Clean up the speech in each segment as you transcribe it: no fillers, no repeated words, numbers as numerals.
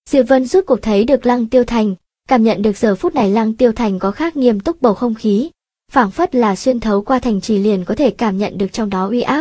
Diệp Vân rút cuộc thấy được Lăng Tiêu Thành, cảm nhận được giờ phút này Lăng Tiêu Thành có khác nghiêm túc bầu không khí, phảng phất là xuyên thấu qua thành trì liền có thể cảm nhận được trong đó uy áp.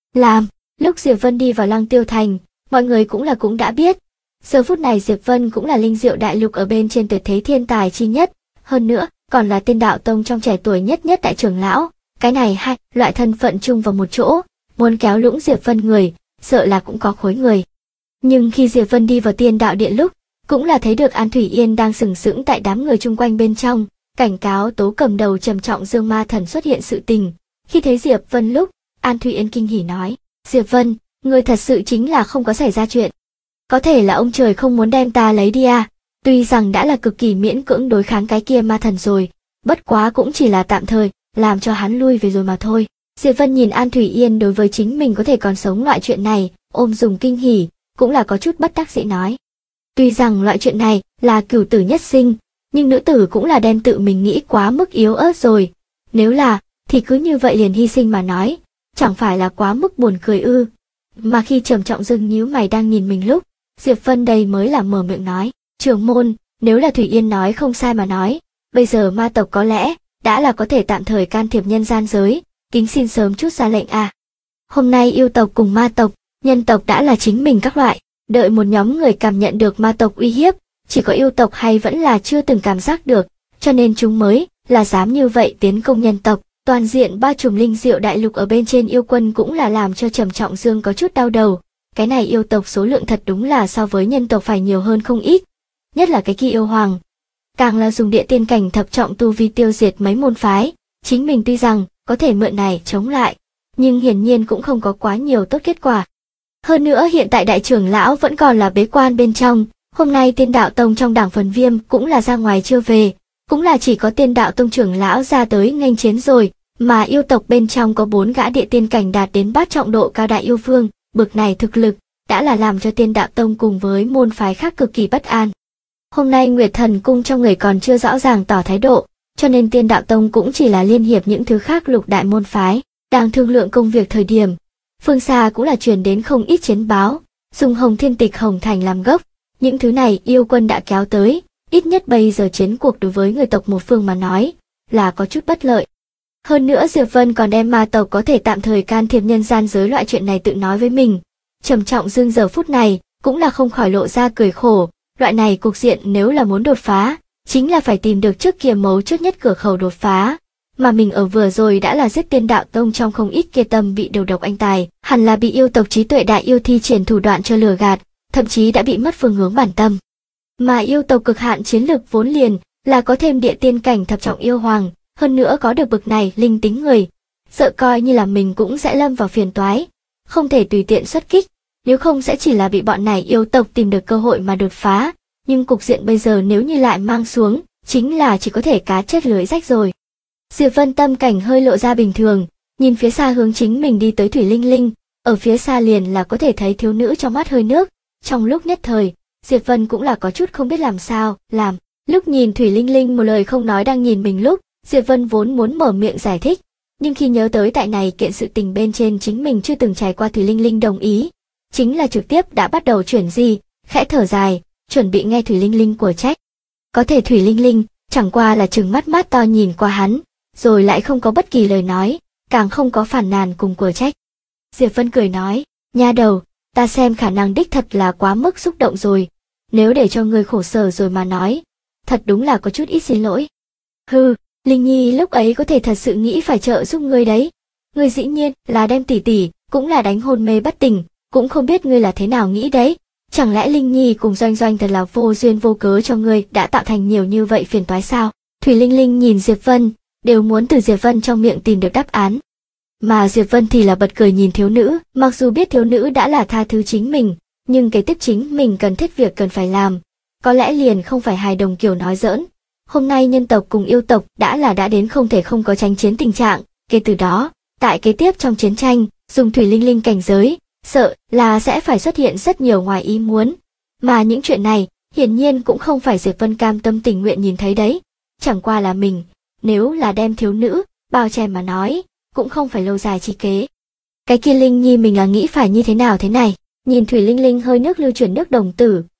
Lúc Diệp Vân đi vào Lăng Tiêu Thành, mọi người cũng đã biết, giờ phút này Diệp Vân cũng là linh diệu đại lục ở bên trên tuyệt thế thiên tài chi nhất, hơn nữa còn là Tiên Đạo Tông trong trẻ tuổi nhất đại trưởng lão. Cái này hai loại thân phận chung vào một chỗ, muốn kéo lũng Diệp Vân người, sợ là cũng có khối người. Nhưng khi Diệp Vân đi vào Tiên Đạo Điện lúc, cũng là thấy được An Thủy Yên đang sừng sững tại đám người chung quanh bên trong, cảnh cáo Tố cầm đầu trầm trọng Dương Ma Thần xuất hiện sự tình. Khi thấy Diệp Vân lúc, An Thủy Yên kinh hỉ nói, Diệp Vân, người thật sự chính là không có xảy ra chuyện. Có thể là ông trời không muốn đem ta lấy đi à, tuy rằng đã là cực kỳ miễn cưỡng đối kháng cái kia ma thần rồi, bất quá cũng chỉ là tạm thời, làm cho hắn lui về rồi mà thôi. Diệp Vân nhìn An Thủy Yên đối với chính mình có thể còn sống loại chuyện này, ôm dùng kinh hỉ, cũng là có chút bất đắc dĩ nói. Tuy rằng loại chuyện này là cửu tử nhất sinh, nhưng nữ tử cũng là đem tự mình nghĩ quá mức yếu ớt rồi. Nếu là, thì cứ như vậy liền hy sinh mà nói, chẳng phải là quá mức buồn cười ư. Mà khi Trầm Trọng Dương nhíu mày đang nhìn mình lúc, Diệp Vân đây mới là mở miệng nói, trưởng môn, nếu là Thủy Yên nói không sai mà nói, bây giờ ma tộc có lẽ đã là có thể tạm thời can thiệp nhân gian giới, kính xin sớm chút ra lệnh à. Hôm nay yêu tộc cùng ma tộc, nhân tộc đã là chính mình các loại, đợi một nhóm người cảm nhận được ma tộc uy hiếp, chỉ có yêu tộc hay vẫn là chưa từng cảm giác được, cho nên chúng mới là dám như vậy tiến công nhân tộc. Toàn diện ba chùm linh diệu đại lục ở bên trên yêu quân cũng là làm cho Trầm Trọng Dương có chút đau đầu. Cái này yêu tộc số lượng thật đúng là so với nhân tộc phải nhiều hơn không ít. Nhất là cái kia yêu hoàng. Càng là dùng địa tiên cảnh thập trọng tu vi tiêu diệt mấy môn phái. Chính mình tuy rằng có thể mượn này chống lại, nhưng hiển nhiên cũng không có quá nhiều tốt kết quả. Hơn nữa hiện tại đại trưởng lão vẫn còn là bế quan bên trong. Hôm nay Tiên Đạo Tông trong đảng Phần Viêm cũng là ra ngoài chưa về. Cũng là chỉ có Tiên Đạo Tông trưởng lão ra tới nghênh chiến rồi. Mà yêu tộc bên trong có 4 gã địa tiên cảnh đạt đến bát trọng độ cao đại yêu vương, bực này thực lực, đã là làm cho Tiên Đạo Tông cùng với môn phái khác cực kỳ bất an. Hôm nay Nguyệt Thần Cung trong người còn chưa rõ ràng tỏ thái độ, cho nên Tiên Đạo Tông cũng chỉ là liên hiệp những thứ khác lục đại môn phái, đang thương lượng công việc thời điểm. Phương xa cũng là truyền đến không ít chiến báo, dùng Hồng Thiên Tịch Hồng Thành làm gốc, những thứ này yêu quân đã kéo tới, ít nhất bây giờ chiến cuộc đối với người tộc một phương mà nói, là có chút bất lợi. Hơn nữa Diệp Vân còn đem ma tộc có thể tạm thời can thiệp nhân gian giới loại chuyện này tự nói với mình. Trầm Trọng Dương giờ phút này cũng là không khỏi lộ ra cười khổ, loại này cục diện nếu là muốn đột phá, chính là phải tìm được trước kia mấu chốt nhất cửa khẩu đột phá. Mà mình ở vừa rồi đã là giết Tiên Đạo Tông trong không ít kia tâm bị đầu độc anh tài, hẳn là bị yêu tộc trí tuệ đại yêu thi triển thủ đoạn cho lừa gạt, thậm chí đã bị mất phương hướng bản tâm. Mà yêu tộc cực hạn chiến lực vốn liền là có thêm địa tiên cảnh thập trọng yêu hoàng. Hơn nữa có được bực này linh tính người, sợ coi như là mình cũng sẽ lâm vào phiền toái, không thể tùy tiện xuất kích, nếu không sẽ chỉ là bị bọn này yêu tộc tìm được cơ hội mà đột phá, nhưng cục diện bây giờ nếu như lại mang xuống, chính là chỉ có thể cá chết lưới rách rồi. Diệp Vân tâm cảnh hơi lộ ra bình thường, nhìn phía xa hướng chính mình đi tới Thủy Linh Linh, ở phía xa liền là có thể thấy thiếu nữ trong mắt hơi nước, trong lúc nhất thời, Diệp Vân cũng là có chút không biết làm sao, lúc nhìn Thủy Linh Linh một lời không nói đang nhìn mình lúc, Diệp Vân vốn muốn mở miệng giải thích, nhưng khi nhớ tới tại này kiện sự tình bên trên chính mình chưa từng trải qua Thủy Linh Linh đồng ý, chính là trực tiếp đã bắt đầu chuyển gì, khẽ thở dài, chuẩn bị nghe Thủy Linh Linh của trách. Có thể Thủy Linh Linh chẳng qua là trừng mắt to nhìn qua hắn, rồi lại không có bất kỳ lời nói, càng không có phản nàn cùng của trách. Diệp Vân cười nói, nha đầu, ta xem khả năng đích thật là quá mức xúc động rồi, nếu để cho ngươi khổ sở rồi mà nói, thật đúng là có chút ít xin lỗi. Hừ, Linh Nhi lúc ấy có thể thật sự nghĩ phải trợ giúp ngươi đấy. Ngươi dĩ nhiên là đem tỷ tỷ, cũng là đánh hôn mê bất tỉnh, cũng không biết ngươi là thế nào nghĩ đấy. Chẳng lẽ Linh Nhi cùng Doanh Doanh thật là vô duyên vô cớ cho ngươi đã tạo thành nhiều như vậy phiền toái sao? Thủy Linh Linh nhìn Diệp Vân, đều muốn từ Diệp Vân trong miệng tìm được đáp án. Mà Diệp Vân thì là bật cười nhìn thiếu nữ, mặc dù biết thiếu nữ đã là tha thứ chính mình, nhưng cái tiếp chính mình cần thiết việc cần phải làm. Có lẽ liền không phải hài đồng kiểu nói giỡn. Hôm nay nhân tộc cùng yêu tộc đã đến không thể không có tranh chiến tình trạng, kể từ đó, tại kế tiếp trong chiến tranh, dùng Thủy Linh Linh cảnh giới, sợ là sẽ phải xuất hiện rất nhiều ngoài ý muốn. Mà những chuyện này, hiển nhiên cũng không phải Diệp Vân cam tâm tình nguyện nhìn thấy đấy. Chẳng qua là mình, nếu là đem thiếu nữ, bao che mà nói, cũng không phải lâu dài chi kế. Cái kia Linh Nhi mình là nghĩ phải như thế nào thế này, nhìn Thủy Linh Linh hơi nước lưu chuyển nước đồng tử,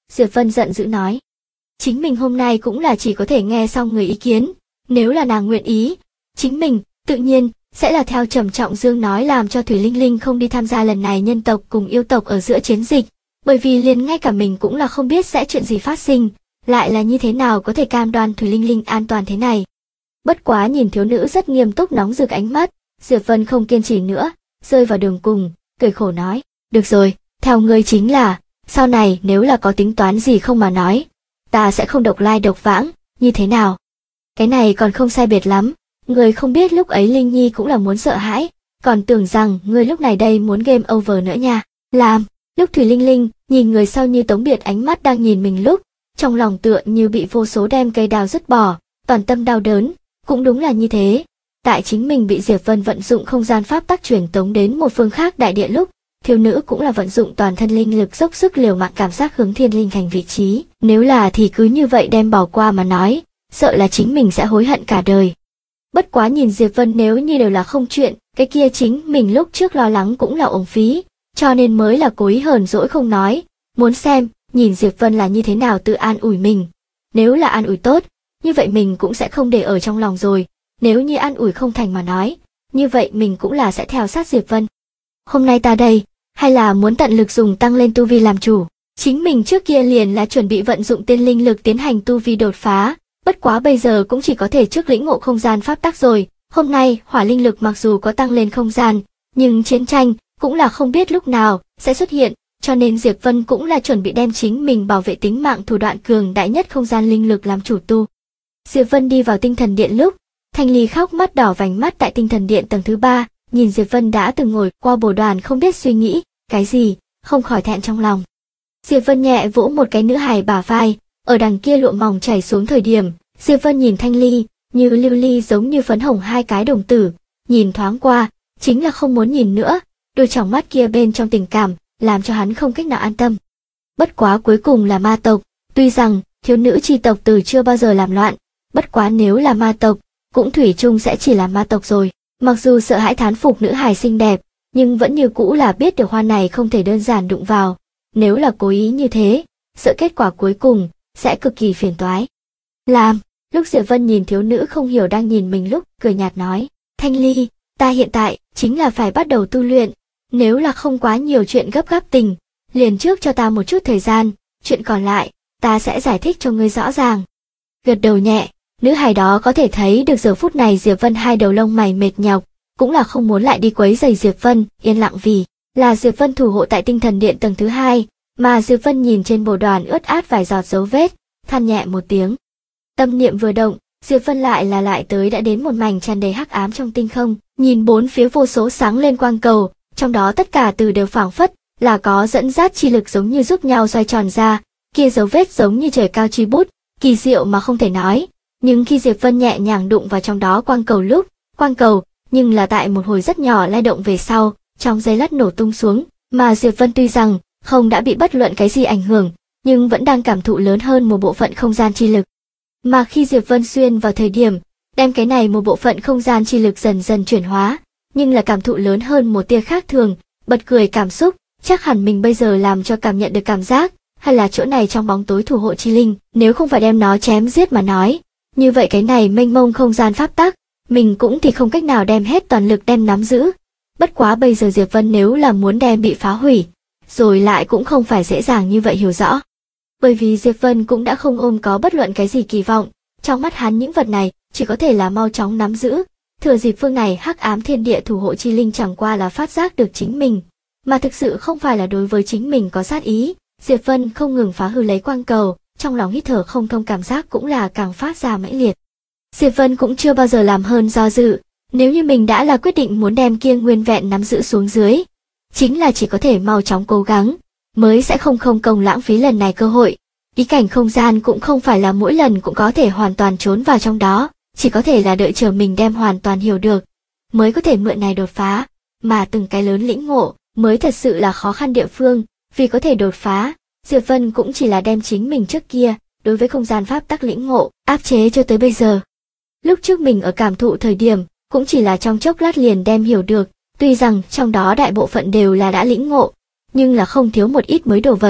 Diệp Vân giận dữ nói. Chính mình hôm nay cũng là chỉ có thể nghe xong người ý kiến, nếu là nàng nguyện ý, chính mình, tự nhiên, sẽ là theo Trầm Trọng Dương nói làm cho Thủy Linh Linh không đi tham gia lần này nhân tộc cùng yêu tộc ở giữa chiến dịch, bởi vì liền ngay cả mình cũng là không biết sẽ chuyện gì phát sinh, lại là như thế nào có thể cam đoan Thủy Linh Linh an toàn thế này. Bất quá nhìn thiếu nữ rất nghiêm túc nóng rực ánh mắt, Diệp Vân không kiên trì nữa, rơi vào đường cùng, cười khổ nói, được rồi, theo ngươi chính là, sau này nếu là có tính toán gì không mà nói, ta sẽ không độc lai độc vãng, như thế nào? Cái này còn không sai biệt lắm, người không biết lúc ấy Linh Nhi cũng là muốn sợ hãi, còn tưởng rằng người lúc này đây muốn game over nữa nha. Làm, lúc Thủy Linh Linh nhìn người sau như tống biệt ánh mắt đang nhìn mình lúc, trong lòng tựa như bị vô số đem cây đào dứt bỏ, toàn tâm đau đớn, cũng đúng là như thế. Tại chính mình bị Diệp Vân vận dụng không gian pháp tắc truyền tống đến một phương khác đại địa lúc, thiếu nữ cũng là vận dụng toàn thân linh lực dốc sức liều mạng cảm giác hướng thiên linh thành vị trí, nếu là thì cứ như vậy đem bỏ qua mà nói, sợ là chính mình sẽ hối hận cả đời. Bất quá nhìn Diệp Vân nếu như đều là không chuyện, cái kia chính mình lúc trước lo lắng cũng là uổng phí, cho nên mới là cố ý hờn dỗi không nói, muốn xem, nhìn Diệp Vân là như thế nào tự an ủi mình. Nếu là an ủi tốt, như vậy mình cũng sẽ không để ở trong lòng rồi, nếu như an ủi không thành mà nói, như vậy mình cũng là sẽ theo sát Diệp Vân. Hôm nay ta đây, hay là muốn tận lực dùng tăng lên tu vi làm chủ, chính mình trước kia liền là chuẩn bị vận dụng tiên linh lực tiến hành tu vi đột phá, bất quá bây giờ cũng chỉ có thể trước lĩnh ngộ không gian pháp tắc rồi, hôm nay hỏa linh lực mặc dù có tăng lên không gian, nhưng chiến tranh cũng là không biết lúc nào sẽ xuất hiện, cho nên Diệp Vân cũng là chuẩn bị đem chính mình bảo vệ tính mạng thủ đoạn cường đại nhất không gian linh lực làm chủ tu. Diệp Vân đi vào tinh thần điện lúc, Thanh Ly khóc mắt đỏ vành mắt tại tinh thần điện tầng thứ 3, nhìn Diệp Vân đã từng ngồi qua bồ đoàn không biết suy nghĩ cái gì, không khỏi thẹn trong lòng. Diệp Vân nhẹ vỗ một cái nữ hài bả vai, ở đằng kia lụa mỏng chảy xuống thời điểm, Diệp Vân nhìn Thanh Ly, như lưu ly giống như phấn hồng hai cái đồng tử, nhìn thoáng qua, chính là không muốn nhìn nữa, đôi tròng mắt kia bên trong tình cảm, làm cho hắn không cách nào an tâm. Bất quá cuối cùng là ma tộc, tuy rằng thiếu nữ chi tộc từ chưa bao giờ làm loạn, bất quá nếu là ma tộc, cũng thủy chung sẽ chỉ là ma tộc rồi. Mặc dù sợ hãi thán phục nữ hài xinh đẹp, nhưng vẫn như cũ là biết được hoa này không thể đơn giản đụng vào. Nếu là cố ý như thế, sợ kết quả cuối cùng sẽ cực kỳ phiền toái. Làm, lúc Diệp Vân nhìn thiếu nữ không hiểu đang nhìn mình lúc, cười nhạt nói, Thanh Ly, ta hiện tại chính là phải bắt đầu tu luyện, nếu là không quá nhiều chuyện gấp gáp tình, liền trước cho ta một chút thời gian, chuyện còn lại, ta sẽ giải thích cho ngươi rõ ràng. Gật đầu nhẹ, nữ hài đó có thể thấy được giờ phút này Diệp Vân hai đầu lông mày mệt nhọc, cũng là không muốn lại đi quấy rầy Diệp Vân, yên lặng vì là Diệp Vân thủ hộ tại tinh thần điện tầng thứ 2, mà Diệp Vân nhìn trên bồ đoàn ướt át vài giọt dấu vết, than nhẹ một tiếng. Tâm niệm vừa động, Diệp Vân lại tới đã đến một mảnh tràn đầy hắc ám trong tinh không, nhìn bốn phía vô số sáng lên quang cầu, trong đó tất cả từ đều phảng phất là có dẫn dắt chi lực giống như giúp nhau xoay tròn ra, kia dấu vết giống như trời cao truy bút, kỳ diệu mà không thể nói. Nhưng khi Diệp Vân nhẹ nhàng đụng vào trong đó quang cầu lúc, quang cầu, nhưng là tại một hồi rất nhỏ lay động về sau, trong giây lát nổ tung xuống, mà Diệp Vân tuy rằng không đã bị bất luận cái gì ảnh hưởng, nhưng vẫn đang cảm thụ lớn hơn một bộ phận không gian chi lực. Mà khi Diệp Vân xuyên vào thời điểm, đem cái này một bộ phận không gian chi lực dần dần chuyển hóa, nhưng là cảm thụ lớn hơn một tia khác thường, bật cười cảm xúc, chắc hẳn mình bây giờ làm cho cảm nhận được cảm giác, hay là chỗ này trong bóng tối thủ hộ chi linh, nếu không phải đem nó chém giết mà nói, như vậy cái này mênh mông không gian pháp tắc, mình cũng thì không cách nào đem hết toàn lực đem nắm giữ. Bất quá bây giờ Diệp Vân nếu là muốn đem bị phá hủy, rồi lại cũng không phải dễ dàng như vậy hiểu rõ. Bởi vì Diệp Vân cũng đã không ôm có bất luận cái gì kỳ vọng, trong mắt hắn những vật này chỉ có thể là mau chóng nắm giữ. Thừa dịp phương này hắc ám thiên địa thủ hộ chi linh chẳng qua là phát giác được chính mình, mà thực sự không phải là đối với chính mình có sát ý. Diệp Vân không ngừng phá hư lấy quang cầu, trong lòng hít thở không thông cảm giác cũng là càng phát ra mãnh liệt. Diệp Vân cũng chưa bao giờ làm hơn do dự, nếu như mình đã là quyết định muốn đem kia nguyên vẹn nắm giữ xuống dưới, chính là chỉ có thể mau chóng cố gắng, mới sẽ không công lãng phí lần này cơ hội. Ý cảnh không gian cũng không phải là mỗi lần cũng có thể hoàn toàn trốn vào trong đó, chỉ có thể là đợi chờ mình đem hoàn toàn hiểu được, mới có thể mượn này đột phá, mà từng cái lớn lĩnh ngộ, mới thật sự là khó khăn địa phương, vì có thể đột phá, Diệp Vân cũng chỉ là đem chính mình trước kia, đối với không gian pháp tắc lĩnh ngộ, áp chế cho tới bây giờ. Lúc trước mình ở cảm thụ thời điểm, cũng chỉ là trong chốc lát liền đem hiểu được, tuy rằng trong đó đại bộ phận đều là đã lĩnh ngộ, nhưng là không thiếu một ít mới đồ vật,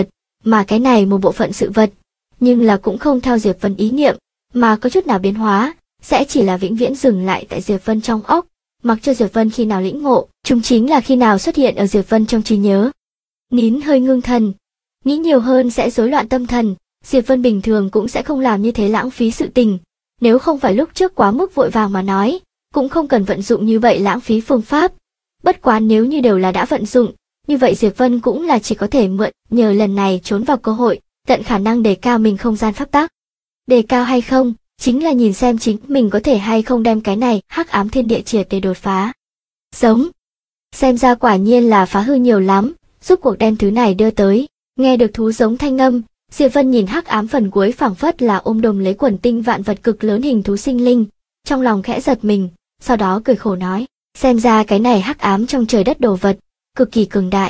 mà cái này một bộ phận sự vật, nhưng là cũng không theo Diệp Vân ý niệm, mà có chút nào biến hóa, sẽ chỉ là vĩnh viễn dừng lại tại Diệp Vân trong óc, mặc cho Diệp Vân khi nào lĩnh ngộ, chúng chính là khi nào xuất hiện ở Diệp Vân trong trí nhớ. Nín hơi ngưng thần, nghĩ nhiều hơn sẽ rối loạn tâm thần, Diệp Vân bình thường cũng sẽ không làm như thế lãng phí sự tình, nếu không phải lúc trước quá mức vội vàng mà nói, cũng không cần vận dụng như vậy lãng phí phương pháp. Bất quá nếu như đều là đã vận dụng, như vậy Diệp Vân cũng là chỉ có thể mượn nhờ lần này trốn vào cơ hội, tận khả năng đề cao mình không gian pháp tắc. Đề cao hay không, chính là nhìn xem chính mình có thể hay không đem cái này hắc ám thiên địa triệt để đột phá. Giống. Xem ra quả nhiên là phá hư nhiều lắm, giúp cuộc đem thứ này đưa tới. Nghe được thú giống thanh âm, Diệp Vân nhìn hắc ám phần cuối phảng phất là ôm đồm lấy quần tinh vạn vật cực lớn hình thú sinh linh, trong lòng khẽ giật mình, sau đó cười khổ nói, xem ra cái này hắc ám trong trời đất đồ vật, cực kỳ cường đại.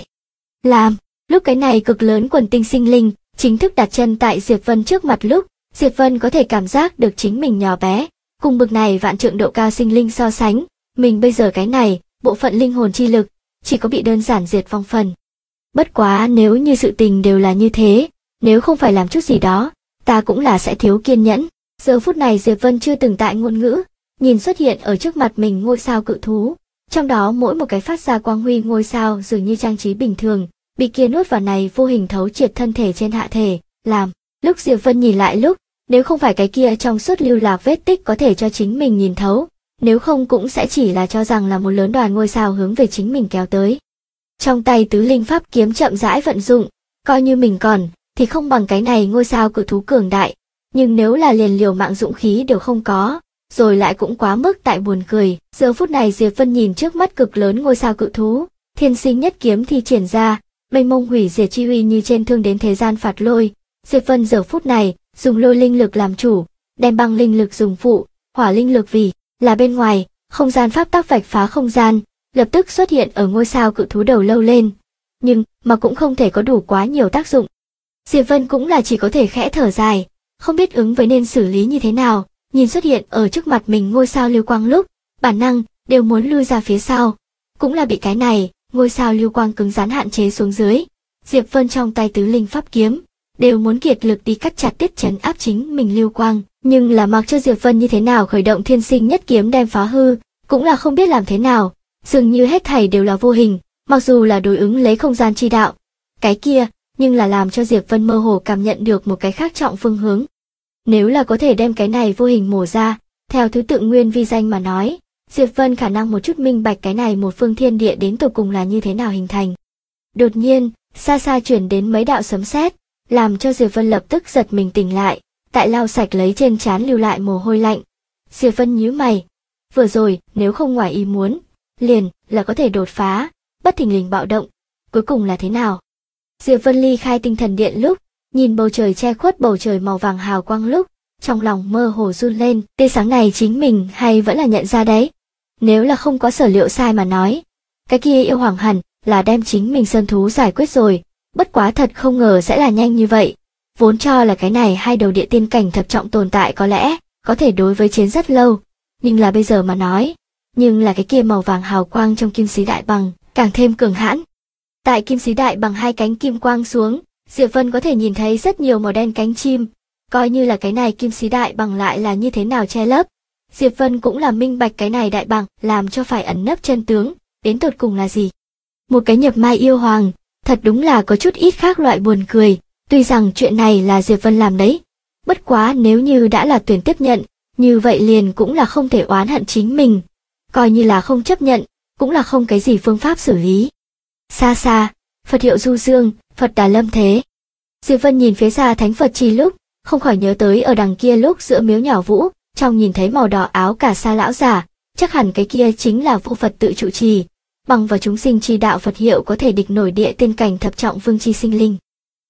Lúc cái này cực lớn quần tinh sinh linh, chính thức đặt chân tại Diệp Vân trước mặt lúc, Diệp Vân có thể cảm giác được chính mình nhỏ bé, cùng bực này vạn trượng độ cao sinh linh so sánh, mình bây giờ cái này, bộ phận linh hồn chi lực, chỉ có bị đơn giản diệt vong phần. Bất quá nếu như sự tình đều là như thế, nếu không phải làm chút gì đó, ta cũng là sẽ thiếu kiên nhẫn. Giờ phút này Diệp Vân chưa từng tại ngôn ngữ, nhìn xuất hiện ở trước mặt mình ngôi sao cự thú, trong đó mỗi một cái phát ra quang huy ngôi sao dường như trang trí bình thường, bị kia nuốt vào này vô hình thấu triệt thân thể trên hạ thể, làm. Lúc Diệp Vân nhìn lại lúc, nếu không phải cái kia trong suốt lưu lạc vết tích có thể cho chính mình nhìn thấu, nếu không cũng sẽ chỉ là cho rằng là một lớn đoàn ngôi sao hướng về chính mình kéo tới. Trong tay tứ linh pháp kiếm chậm rãi vận dụng, coi như mình còn, thì không bằng cái này ngôi sao cự thú cường đại, nhưng nếu là liền liều mạng dũng khí đều không có, rồi lại cũng quá mức tại buồn cười. Giờ phút này Diệp Vân nhìn trước mắt cực lớn ngôi sao cự thú, thiên sinh nhất kiếm thi triển ra, mênh mông hủy diệt chi uy như trên thương đến thế gian phạt lôi. Diệp Vân giờ phút này, dùng lôi linh lực làm chủ, đem băng linh lực dùng phụ, hỏa linh lực vì là bên ngoài, không gian pháp tắc vạch phá không gian, lập tức xuất hiện ở ngôi sao cự thú đầu lâu lên, nhưng mà cũng không thể có đủ quá nhiều tác dụng. Diệp Vân cũng là chỉ có thể khẽ thở dài, không biết ứng với nên xử lý như thế nào, nhìn xuất hiện ở trước mặt mình ngôi sao lưu quang lúc, bản năng đều muốn lui ra phía sau, cũng là bị cái này ngôi sao lưu quang cứng rắn hạn chế xuống dưới. Diệp Vân trong tay tứ linh pháp kiếm đều muốn kiệt lực đi cắt chặt tiết trấn áp chính mình lưu quang, nhưng là mặc cho Diệp Vân như thế nào khởi động thiên sinh nhất kiếm đem phá hư, cũng là không biết làm thế nào, dường như hết thảy đều là vô hình, mặc dù là đối ứng lấy không gian chi đạo, cái kia, nhưng là làm cho Diệp Vân mơ hồ cảm nhận được một cái khác trọng phương hướng. Nếu là có thể đem cái này vô hình mổ ra, theo thứ tự nguyên vi danh mà nói, Diệp Vân khả năng một chút minh bạch cái này một phương thiên địa đến tột cùng là như thế nào hình thành. Đột nhiên, xa xa chuyển đến mấy đạo sấm sét, làm cho Diệp Vân lập tức giật mình tỉnh lại, tại lau sạch lấy trên trán lưu lại mồ hôi lạnh. Diệp Vân nhíu mày, vừa rồi nếu không ngoài ý muốn, liền là có thể đột phá, bất thình lình bạo động, cuối cùng là thế nào? Diệp Vân ly khai tinh thần điện lúc, nhìn bầu trời che khuất bầu trời màu vàng hào quang lúc, trong lòng mơ hồ run lên, tia sáng này chính mình hay vẫn là nhận ra đấy. Nếu là không có sở liệu sai mà nói, cái kia yêu hoàng hẳn là đem chính mình sơn thú giải quyết rồi, bất quá thật không ngờ sẽ là nhanh như vậy. Vốn cho là cái này hai đầu địa tiên cảnh thập trọng tồn tại có lẽ có thể đối với chiến rất lâu, nhưng là bây giờ mà nói, nhưng là cái kia màu vàng hào quang trong kim sĩ đại bằng càng thêm cường hãn. Tại kim sĩ đại bằng hai cánh kim quang xuống, Diệp Vân có thể nhìn thấy rất nhiều màu đen cánh chim, coi như là cái này kim sĩ đại bằng lại là như thế nào che lấp. Diệp Vân cũng là minh bạch cái này đại bằng làm cho phải ẩn nấp chân tướng, đến tột cùng là gì. Một cái nhập mai yêu hoàng, thật đúng là có chút ít khác loại buồn cười, tuy rằng chuyện này là Diệp Vân làm đấy. Bất quá nếu như đã là tuyển tiếp nhận, như vậy liền cũng là không thể oán hận chính mình. Coi như là không chấp nhận, cũng là không cái gì phương pháp xử lý. Xa xa, Phật hiệu du dương, Phật đà lâm thế. Diệp Vân nhìn phía xa thánh Phật chi lúc, không khỏi nhớ tới ở đằng kia lúc giữa miếu nhỏ vũ, trong nhìn thấy màu đỏ áo cả sa lão giả, chắc hẳn cái kia chính là vô Phật tự trụ trì, bằng vào chúng sinh chi đạo Phật hiệu có thể địch nổi địa tiên cảnh thập trọng vương chi sinh linh.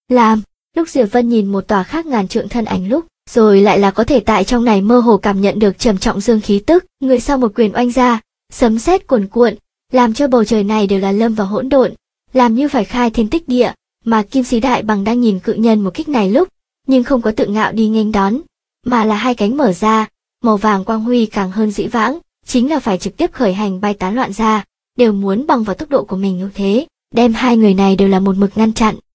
Lúc Diệp Vân nhìn một tòa khác ngàn trượng thân ảnh lúc, rồi lại là có thể tại trong này mơ hồ cảm nhận được trầm trọng dương khí tức, người sau một quyền oanh ra, sấm sét cuồn cuộn, làm cho bầu trời này đều là lâm vào hỗn độn, làm như phải khai thiên tích địa, mà kim sĩ đại bằng đang nhìn cự nhân một kích này lúc, nhưng không có tự ngạo đi nghênh đón, mà là hai cánh mở ra, màu vàng quang huy càng hơn dĩ vãng, chính là phải trực tiếp khởi hành bay tán loạn ra, đều muốn bằng vào tốc độ của mình như thế, đem hai người này đều là một mực ngăn chặn.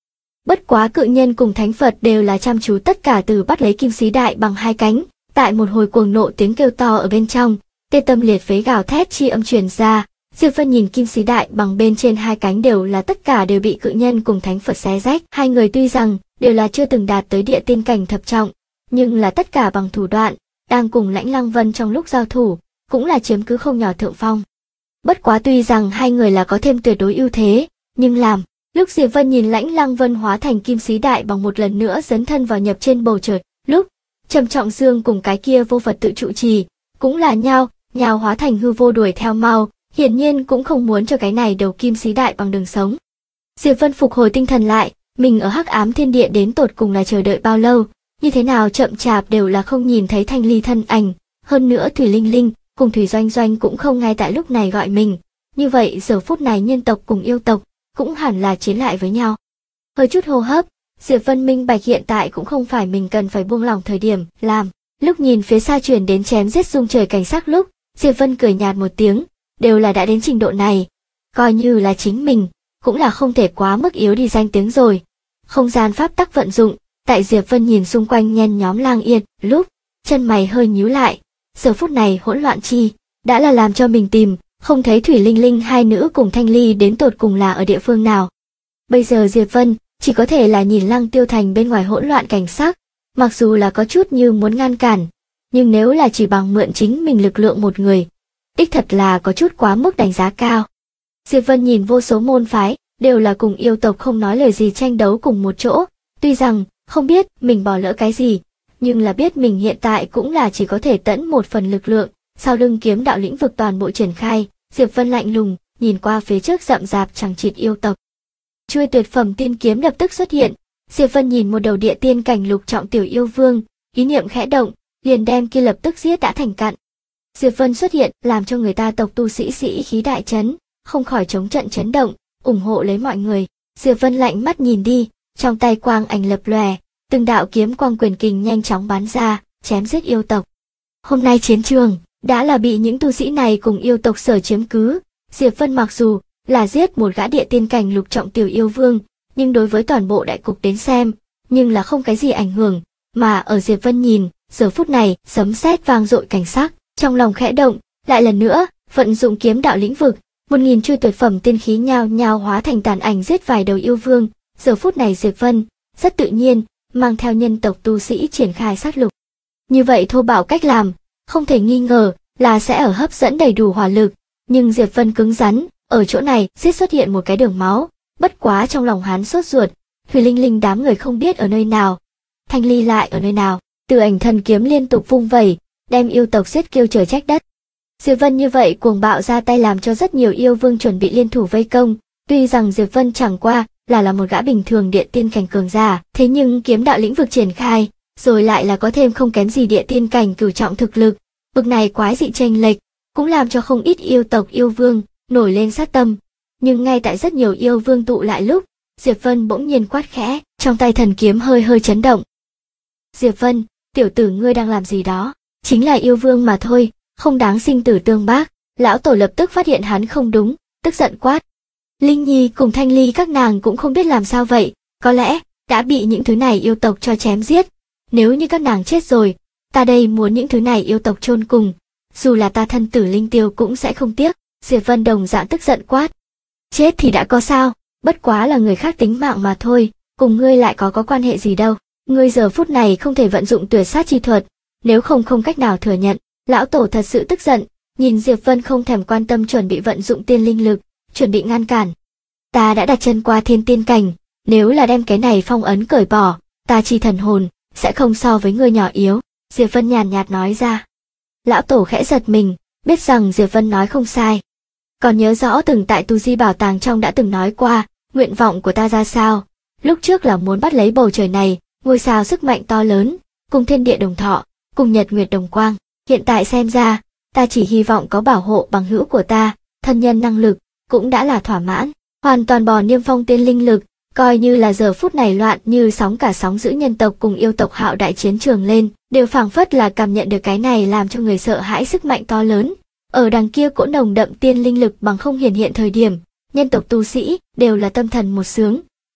Bất quá cự nhân cùng thánh Phật đều là chăm chú tất cả từ bắt lấy kim sĩ đại bằng hai cánh, tại một hồi cuồng nộ tiếng kêu to ở bên trong, tê tâm liệt phế gào thét chi âm truyền ra. Diệp Vân nhìn kim sĩ đại bằng bên trên hai cánh đều là tất cả đều bị cự nhân cùng thánh Phật xé rách. Hai người tuy rằng đều là chưa từng đạt tới địa tiên cảnh thập trọng, nhưng là tất cả bằng thủ đoạn, đang cùng Lãnh Lăng Vân trong lúc giao thủ, cũng là chiếm cứ không nhỏ thượng phong. Bất quá tuy rằng hai người là có thêm tuyệt đối ưu thế, nhưng lúc Diệp Vân nhìn Lãnh Lăng Vân hóa thành kim sĩ đại bằng một lần nữa dấn thân vào nhập trên bầu trời, lúc Trầm Trọng Dương cùng cái kia vô Phật tự trụ trì, cũng là nhao hóa thành hư vô đuổi theo mau, hiển nhiên cũng không muốn cho cái này đầu kim sĩ đại bằng đường sống. Diệp Vân phục hồi tinh thần lại, mình ở hắc ám thiên địa đến tột cùng là chờ đợi bao lâu, như thế nào chậm chạp đều là không nhìn thấy Thanh Ly thân ảnh, hơn nữa Thủy Linh Linh cùng Thủy Doanh Doanh cũng không ngay tại lúc này gọi mình. Như vậy giờ phút này nhân tộc cùng yêu tộc cũng hẳn là chiến lại với nhau. Hơi chút hô hấp, Diệp Vân minh bạch hiện tại cũng không phải mình cần phải buông lỏng thời điểm làm. Lúc nhìn phía xa truyền đến chém giết rung trời cảnh sắc lúc, Diệp Vân cười nhạt một tiếng, đều là đã đến trình độ này, coi như là chính mình, cũng là không thể quá mức yếu đi danh tiếng rồi. Không gian pháp tắc vận dụng, tại Diệp Vân nhìn xung quanh nhen nhóm lang yên, lúc chân mày hơi nhíu lại, giờ phút này hỗn loạn chi, đã là làm cho mình tìm, không thấy Thủy Linh Linh hai nữ cùng Thanh Ly đến tột cùng là ở địa phương nào. Bây giờ Diệp Vân chỉ có thể là nhìn Lăng Tiêu Thành bên ngoài hỗn loạn cảnh sắc, mặc dù là có chút như muốn ngăn cản, nhưng nếu là chỉ bằng mượn chính mình lực lượng một người, đích thật là có chút quá mức đánh giá cao. Diệp Vân nhìn vô số môn phái, đều là cùng yêu tộc không nói lời gì tranh đấu cùng một chỗ, tuy rằng không biết mình bỏ lỡ cái gì, nhưng là biết mình hiện tại cũng là chỉ có thể tẫn một phần lực lượng, sau lưng kiếm đạo lĩnh vực toàn bộ triển khai. Diệp Vân lạnh lùng nhìn qua phía trước rậm rạp chằng chịt yêu tộc. Chuôi tuyệt phẩm tiên kiếm lập tức xuất hiện, Diệp Vân nhìn một đầu địa tiên cảnh lục trọng tiểu yêu vương, ý niệm khẽ động, liền đem kia lập tức giết đã thành cặn. Diệp Vân xuất hiện làm cho người ta tộc tu sĩ sĩ khí đại chấn, không khỏi chống trận chấn động, ủng hộ lấy mọi người. Diệp Vân lạnh mắt nhìn đi, trong tay quang ảnh lập lòe, từng đạo kiếm quang quyền kình nhanh chóng bắn ra, chém giết yêu tộc. Hôm nay chiến trường đã là bị những tu sĩ này cùng yêu tộc sở chiếm cứ. Diệp Vân mặc dù là giết một gã địa tiên cảnh lục trọng tiểu yêu vương, nhưng đối với toàn bộ đại cục đến xem, nhưng là không cái gì ảnh hưởng, mà ở Diệp Vân nhìn, giờ phút này, sấm sét vang dội cảnh sắc, trong lòng khẽ động, lại lần nữa, vận dụng kiếm đạo lĩnh vực, 1000 chuôi tuyệt phẩm tiên khí nhao nhao hóa thành tàn ảnh giết vài đầu yêu vương. Giờ phút này Diệp Vân rất tự nhiên mang theo nhân tộc tu sĩ triển khai sát lục. Như vậy thô bạo cách làm, không thể nghi ngờ là sẽ ở hấp dẫn đầy đủ hỏa lực, nhưng Diệp Vân cứng rắn, ở chỗ này giết xuất hiện một cái đường máu, bất quá trong lòng hắn sốt ruột, Thủy Linh Linh đám người không biết ở nơi nào, Thanh Ly lại ở nơi nào, Từ Ảnh thần kiếm liên tục vung vẩy, đem yêu tộc giết kêu trời trách đất. Diệp Vân như vậy cuồng bạo ra tay làm cho rất nhiều yêu vương chuẩn bị liên thủ vây công, tuy rằng Diệp Vân chẳng qua là một gã bình thường địa tiên cảnh cường giả, thế nhưng kiếm đạo lĩnh vực triển khai, rồi lại là có thêm không kém gì địa tiên cảnh cửu trọng thực lực, bực này quái dị chênh lệch, cũng làm cho không ít yêu tộc yêu vương nổi lên sát tâm. Nhưng ngay tại rất nhiều yêu vương tụ lại lúc, Diệp Vân bỗng nhiên quát khẽ, trong tay thần kiếm hơi chấn động. Diệp Vân, tiểu tử ngươi đang làm gì đó? Chính là yêu vương mà thôi, không đáng sinh tử tương bác. Lão tổ lập tức phát hiện hắn không đúng, tức giận quát. Linh Nhi cùng Thanh Ly các nàng cũng không biết làm sao vậy, có lẽ đã bị những thứ này yêu tộc cho chém giết. Nếu như các nàng chết rồi, ta đây muốn những thứ này yêu tộc chôn cùng, dù là ta thân tử linh tiêu cũng sẽ không tiếc. Diệp Vân đồng dạng tức giận quát. Chết thì đã có sao, bất quá là người khác tính mạng mà thôi, cùng ngươi lại có quan hệ gì đâu. Ngươi giờ phút này không thể vận dụng tuyệt sát chi thuật, nếu không cách nào thừa nhận. Lão tổ thật sự tức giận, nhìn Diệp Vân không thèm quan tâm chuẩn bị vận dụng tiên linh lực, chuẩn bị ngăn cản. Ta đã đặt chân qua thiên tiên cảnh, nếu là đem cái này phong ấn cởi bỏ, ta chi thần hồn sẽ không so với ngươi nhỏ yếu. Diệp Vân nhàn nhạt nói ra. Lão tổ khẽ giật mình, biết rằng Diệp Vân nói không sai. Còn nhớ rõ từng tại Tu Di bảo tàng trong đã từng nói qua, nguyện vọng của ta ra sao. Lúc trước là muốn bắt lấy bầu trời này, ngôi sao sức mạnh to lớn, cùng thiên địa đồng thọ, cùng nhật nguyệt đồng quang. Hiện tại xem ra, ta chỉ hy vọng có bảo hộ bằng hữu của ta, thân nhân năng lực, cũng đã là thỏa mãn. Hoàn toàn bỏ niêm phong tiên linh lực, coi như là giờ phút này loạn như sóng cả sóng giữ nhân tộc cùng yêu tộc hạo đại chiến trường lên, đều phảng phất là cảm nhận được cái này làm cho người sợ hãi sức mạnh to lớn. Ở đằng kia cỗ nồng đậm tiên linh lực bằng không hiển hiện thời điểm, nhân tộc tu sĩ đều là tâm thần một sướng,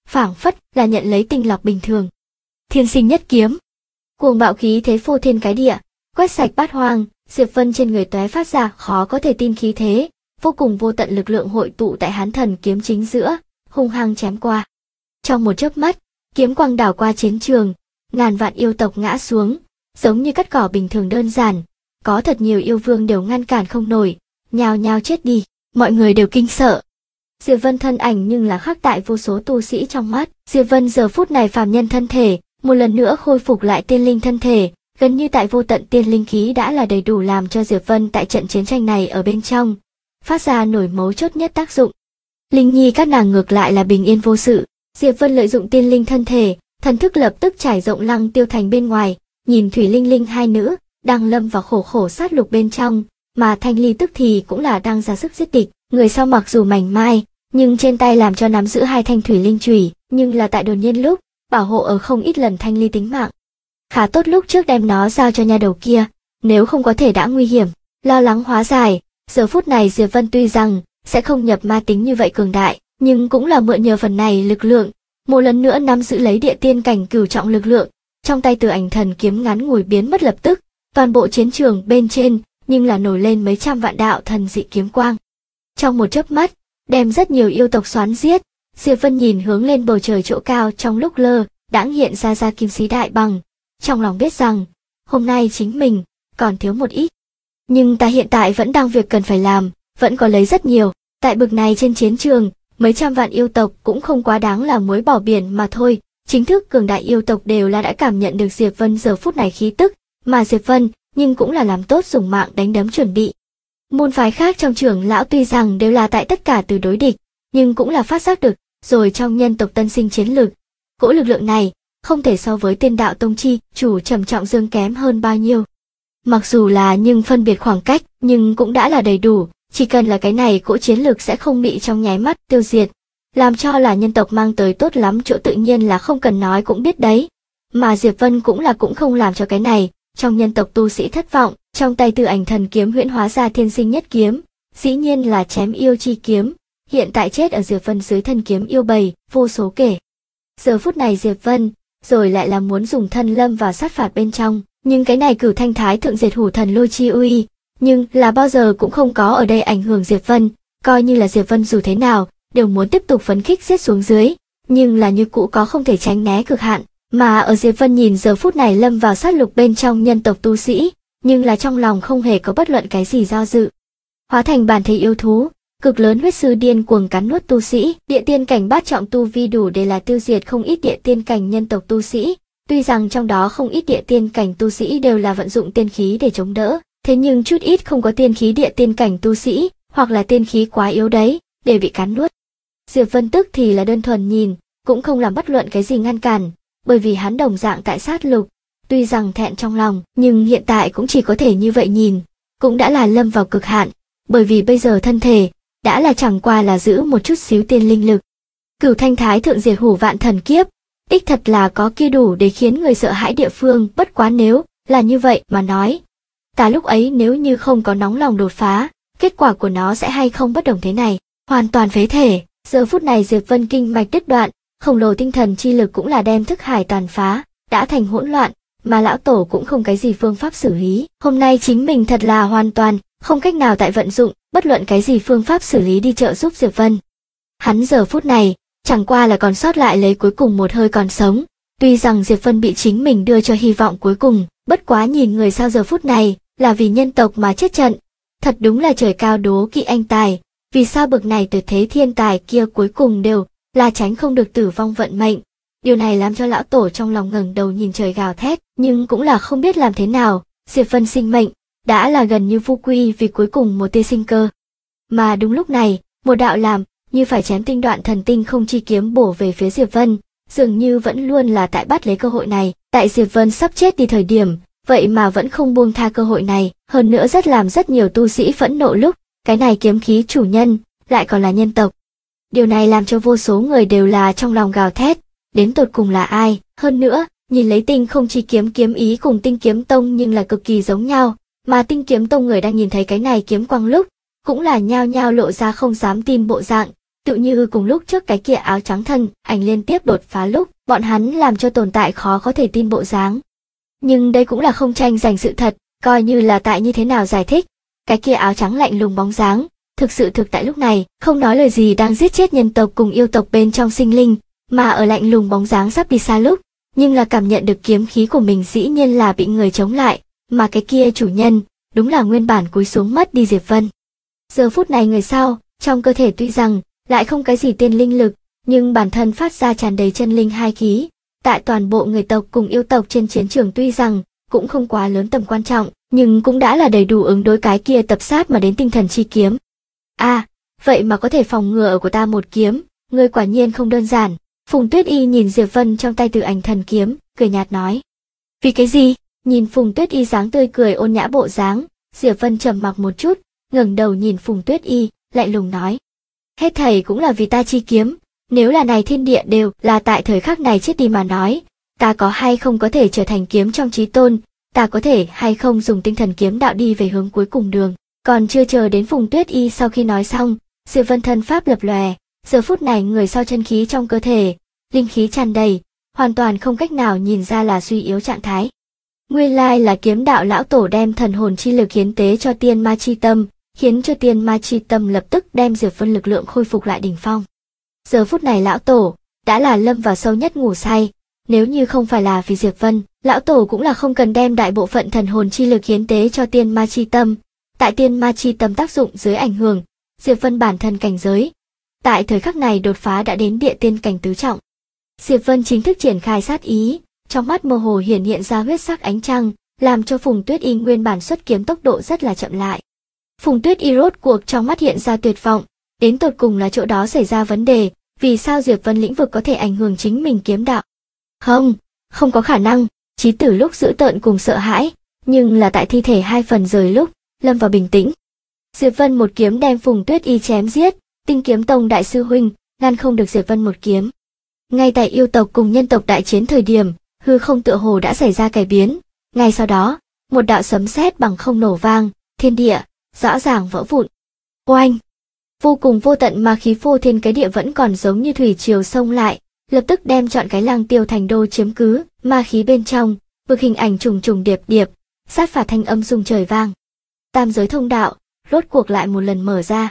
phảng phất là nhận lấy tinh lọc bình thường. Thiên sinh nhất kiếm. Cuồng bạo khí thế phô thiên cái địa, quét sạch bát hoang, Diệp Vân trên người tóe phát ra khó có thể tin khí thế, vô cùng vô tận lực lượng hội tụ tại Hán Thần kiếm chính giữa, hung hăng chém qua. Trong một chớp mắt, kiếm quang đảo qua chiến trường, ngàn vạn yêu tộc ngã xuống, giống như cắt cỏ bình thường đơn giản, có thật nhiều yêu vương đều ngăn cản không nổi, nhao nhao chết đi, mọi người đều kinh sợ. Diệp Vân thân ảnh nhưng là khắc tại vô số tu sĩ trong mắt, Diệp Vân giờ phút này phàm nhân thân thể, một lần nữa khôi phục lại tiên linh thân thể, gần như tại vô tận tiên linh khí đã là đầy đủ làm cho Diệp Vân tại trận chiến tranh này ở bên trong phát ra nổi mấu chốt nhất tác dụng. Linh Nhi các nàng ngược lại là bình yên vô sự, Diệp Vân lợi dụng tiên linh thân thể, thần thức lập tức trải rộng Lăng Tiêu Thành bên ngoài, nhìn Thủy Linh Linh hai nữ đang lâm vào khổ sát lục bên trong, mà Thanh Ly tức thì cũng là đang ra sức giết địch, người sau mặc dù mảnh mai, nhưng trên tay làm cho nắm giữ hai thanh thủy linh chùy, nhưng là tại đột nhiên lúc bảo hộ ở không ít lần Thanh Ly tính mạng. Khá tốt lúc trước đem nó giao cho nha đầu kia, nếu không có thể đã nguy hiểm. Lo lắng hóa giải, giờ phút này Diệp Vân tuy rằng sẽ không nhập ma tính như vậy cường đại, nhưng cũng là mượn nhờ phần này lực lượng, một lần nữa nắm giữ lấy địa tiên cảnh cửu trọng lực lượng, trong tay Từ Ảnh Thần kiếm ngắn ngủi biến mất lập tức, toàn bộ chiến trường bên trên nhưng là nổi lên mấy trăm vạn đạo thần dị kiếm quang. Trong một chớp mắt, đem rất nhiều yêu tộc xoán giết, Diệp Vân nhìn hướng lên bầu trời chỗ cao trong lúc lơ đãng hiện ra kim sĩ đại bằng, trong lòng biết rằng hôm nay chính mình còn thiếu một ít, nhưng ta hiện tại vẫn đang việc cần phải làm, vẫn có lấy rất nhiều. Tại bực này trên chiến trường, mấy trăm vạn yêu tộc cũng không quá đáng là muối bỏ biển mà thôi. Chính thức cường đại yêu tộc đều là đã cảm nhận được Diệp Vân giờ phút này khí tức, mà Diệp Vân nhưng cũng là làm tốt dùng mạng đánh đấm chuẩn bị. Môn phái khác trong trưởng lão tuy rằng đều là tại tất cả từ đối địch, nhưng cũng là phát giác được rồi trong nhân tộc tân sinh chiến lực. Cỗ lực lượng này không thể so với Tiên Đạo Tông chi chủ Trầm Trọng Dương kém hơn bao nhiêu. Mặc dù là nhưng phân biệt khoảng cách, nhưng cũng đã là đầy đủ, chỉ cần là cái này cỗ chiến lực sẽ không bị trong nháy mắt tiêu diệt, làm cho là nhân tộc mang tới tốt lắm chỗ tự nhiên là không cần nói cũng biết đấy. Mà Diệp Vân cũng không làm cho cái này trong nhân tộc tu sĩ thất vọng, trong tay Từ Ảnh Thần kiếm huyễn hóa ra thiên sinh nhất kiếm, dĩ nhiên là chém yêu chi kiếm, hiện tại chết ở Diệp Vân dưới thân kiếm yêu bầy vô số kể. Giờ phút này Diệp Vân rồi lại là muốn dùng thân lâm vào sát phạt bên trong, nhưng cái này Cửu Thanh Thái Thượng Diệt Hủ Thần Lôi Chi uy, nhưng là bao giờ cũng không có ở đây ảnh hưởng Diệp Vân, coi như là Diệp Vân dù thế nào đều muốn tiếp tục phấn khích giết xuống dưới, nhưng là như cũ có không thể tránh né cực hạn, mà ở Diệp Vân nhìn giờ phút này lâm vào sát lục bên trong nhân tộc tu sĩ, nhưng là trong lòng không hề có bất luận cái gì do dự. Hóa thành bản thể yêu thú, cực lớn huyết sư điên cuồng cắn nuốt tu sĩ, địa tiên cảnh bát trọng tu vi đủ để là tiêu diệt không ít địa tiên cảnh nhân tộc tu sĩ, tuy rằng trong đó không ít địa tiên cảnh tu sĩ đều là vận dụng tiên khí để chống đỡ, thế nhưng chút ít không có tiên khí địa tiên cảnh tu sĩ, hoặc là tiên khí quá yếu đấy, để bị cắn nuốt. Diệp Vân tức thì là đơn thuần nhìn, cũng không làm bất luận cái gì ngăn cản, bởi vì hắn đồng dạng tại sát lục, tuy rằng thẹn trong lòng, nhưng hiện tại cũng chỉ có thể như vậy nhìn, cũng đã là lâm vào cực hạn, bởi vì bây giờ thân thể đã là chẳng qua là giữ một chút xíu tiên linh lực. Cửu Thanh Thái Thượng Diệt Hủ Vạn Thần Kiếp, đích thật là có kia đủ để khiến người sợ hãi địa phương, bất quá nếu là như vậy mà nói, cả lúc ấy nếu như không có nóng lòng đột phá, kết quả của nó sẽ hay không bất đồng thế này, hoàn toàn phế thể. Giờ phút này Diệp Vân kinh mạch đứt đoạn, khổng lồ tinh thần chi lực cũng là đem thức hải tàn phá, đã thành hỗn loạn, mà lão tổ cũng không cái gì phương pháp xử lý. Hôm nay chính mình thật là hoàn toàn không cách nào tại vận dụng bất luận cái gì phương pháp xử lý đi trợ giúp Diệp Vân. Hắn giờ phút này chẳng qua là còn sót lại lấy cuối cùng một hơi còn sống, tuy rằng Diệp Vân bị chính mình đưa cho hy vọng cuối cùng, bất quá nhìn người sao giờ phút này là vì nhân tộc mà chết trận, thật đúng là trời cao đố kỵ anh tài, vì sao bực này tuyệt thế thiên tài kia cuối cùng đều là tránh không được tử vong vận mệnh. Điều này làm cho lão tổ trong lòng ngẩng đầu nhìn trời gào thét, nhưng cũng là không biết làm thế nào, Diệp Vân sinh mệnh đã là gần như vô quy vì cuối cùng một tia sinh cơ. Mà đúng lúc này, một đạo làm như phải chém tinh đoạn thần tinh không chi kiếm bổ về phía Diệp Vân, dường như vẫn luôn là tại bắt lấy cơ hội này, tại Diệp Vân sắp chết đi thời điểm, vậy mà vẫn không buông tha cơ hội này, hơn nữa rất làm rất nhiều tu sĩ phẫn nộ lúc, cái này kiếm khí chủ nhân lại còn là nhân tộc. Điều này làm cho vô số người đều là trong lòng gào thét, đến tột cùng là ai, hơn nữa, nhìn lấy tinh không chi kiếm kiếm ý cùng tinh kiếm tông nhưng là cực kỳ giống nhau, mà tinh kiếm tông người đang nhìn thấy cái này kiếm quang lúc, cũng là nhao nhao lộ ra không dám tin bộ dạng, Tự như cùng lúc trước cái kia áo trắng thân ảnh liên tiếp đột phá lúc, bọn hắn làm cho tồn tại khó có thể tin bộ dáng. Nhưng đây cũng là không tranh giành sự thật, coi như là tại như thế nào giải thích. Cái kia áo trắng lạnh lùng bóng dáng, thực sự thực tại lúc này, không nói lời gì đang giết chết nhân tộc cùng yêu tộc bên trong sinh linh, mà ở lạnh lùng bóng dáng sắp đi xa lúc, nhưng là cảm nhận được kiếm khí của mình dĩ nhiên là bị người chống lại, mà cái kia chủ nhân, đúng là nguyên bản cúi xuống mất đi Diệp Vân. Giờ phút này người sau, trong cơ thể tuy rằng, lại không cái gì tiên linh lực, nhưng bản thân phát ra tràn đầy chân linh hai khí, tại toàn bộ người tộc cùng yêu tộc trên chiến trường tuy rằng, cũng không quá lớn tầm quan trọng, nhưng cũng đã là đầy đủ ứng đối cái kia tập sát mà đến tinh thần chi kiếm. Vậy mà có thể phòng ngừa ở của ta một kiếm, ngươi quả nhiên không đơn giản. Phùng Tuyết Y nhìn Diệp Vân trong tay Tử Ảnh Thần Kiếm, cười nhạt nói. Vì cái gì? Nhìn Phùng Tuyết Y dáng tươi cười ôn nhã bộ dáng, Diệp Vân trầm mặc một chút, ngẩng đầu nhìn Phùng Tuyết Y, lạnh lùng nói. Hết thảy cũng là vì ta chi kiếm, nếu là này thiên địa đều là tại thời khắc này chết đi mà nói, ta có hay không có thể trở thành kiếm trong chí tôn, ta có thể hay không dùng tinh thần kiếm đạo đi về hướng cuối cùng đường. Còn chưa chờ đến Phùng Tuyết Y sau khi nói xong, Diệp Vân thân pháp lập lòe, giờ phút này người sau chân khí trong cơ thể, linh khí tràn đầy, hoàn toàn không cách nào nhìn ra là suy yếu trạng thái. Nguyên lai là kiếm đạo lão tổ đem thần hồn chi lực hiến tế cho tiên ma chi tâm, khiến cho tiên ma chi tâm lập tức đem Diệp Vân lực lượng khôi phục lại đỉnh phong. Giờ phút này lão tổ đã là lâm vào sâu nhất ngủ say, nếu như không phải là vì Diệp Vân, lão tổ cũng là không cần đem đại bộ phận thần hồn chi lực hiến tế cho tiên ma chi tâm. Tại tiên ma chi tâm tác dụng dưới ảnh hưởng, Diệp Vân bản thân cảnh giới, tại thời khắc này đột phá đã đến địa tiên cảnh tứ trọng. Diệp Vân chính thức triển khai sát ý, trong mắt mơ hồ hiển hiện ra huyết sắc ánh trăng, làm cho Phùng Tuyết Y nguyên bản xuất kiếm tốc độ rất là chậm lại. Phùng Tuyết Y rốt cuộc trong mắt hiện ra tuyệt vọng, đến tột cùng là chỗ đó xảy ra vấn đề, vì sao Diệp Vân lĩnh vực có thể ảnh hưởng chính mình kiếm đạo? Không có khả năng, chí tử lúc dữ tợn cùng sợ hãi, nhưng là tại thi thể hai phần rời lúc, lâm vào bình tĩnh. Diệp Vân một kiếm đem Phùng Tuyết Y chém giết, Tinh Kiếm Tông đại sư huynh, ngăn không được Diệp Vân một kiếm. Ngay tại yêu tộc cùng nhân tộc đại chiến thời điểm, hư không tựa hồ đã xảy ra cải biến, ngay sau đó, một đạo sấm sét bằng không nổ vang, thiên địa rõ ràng vỡ vụn. Oanh! Vô cùng vô tận ma khí phô thiên cái địa vẫn còn giống như thủy triều xông lại, lập tức đem trọn cái Lăng Tiêu thành đô chiếm cứ, ma khí bên trong, vực hình ảnh trùng trùng điệp điệp, sát phạt thanh âm rung trời vang. Tam giới thông đạo, rốt cuộc lại một lần mở ra,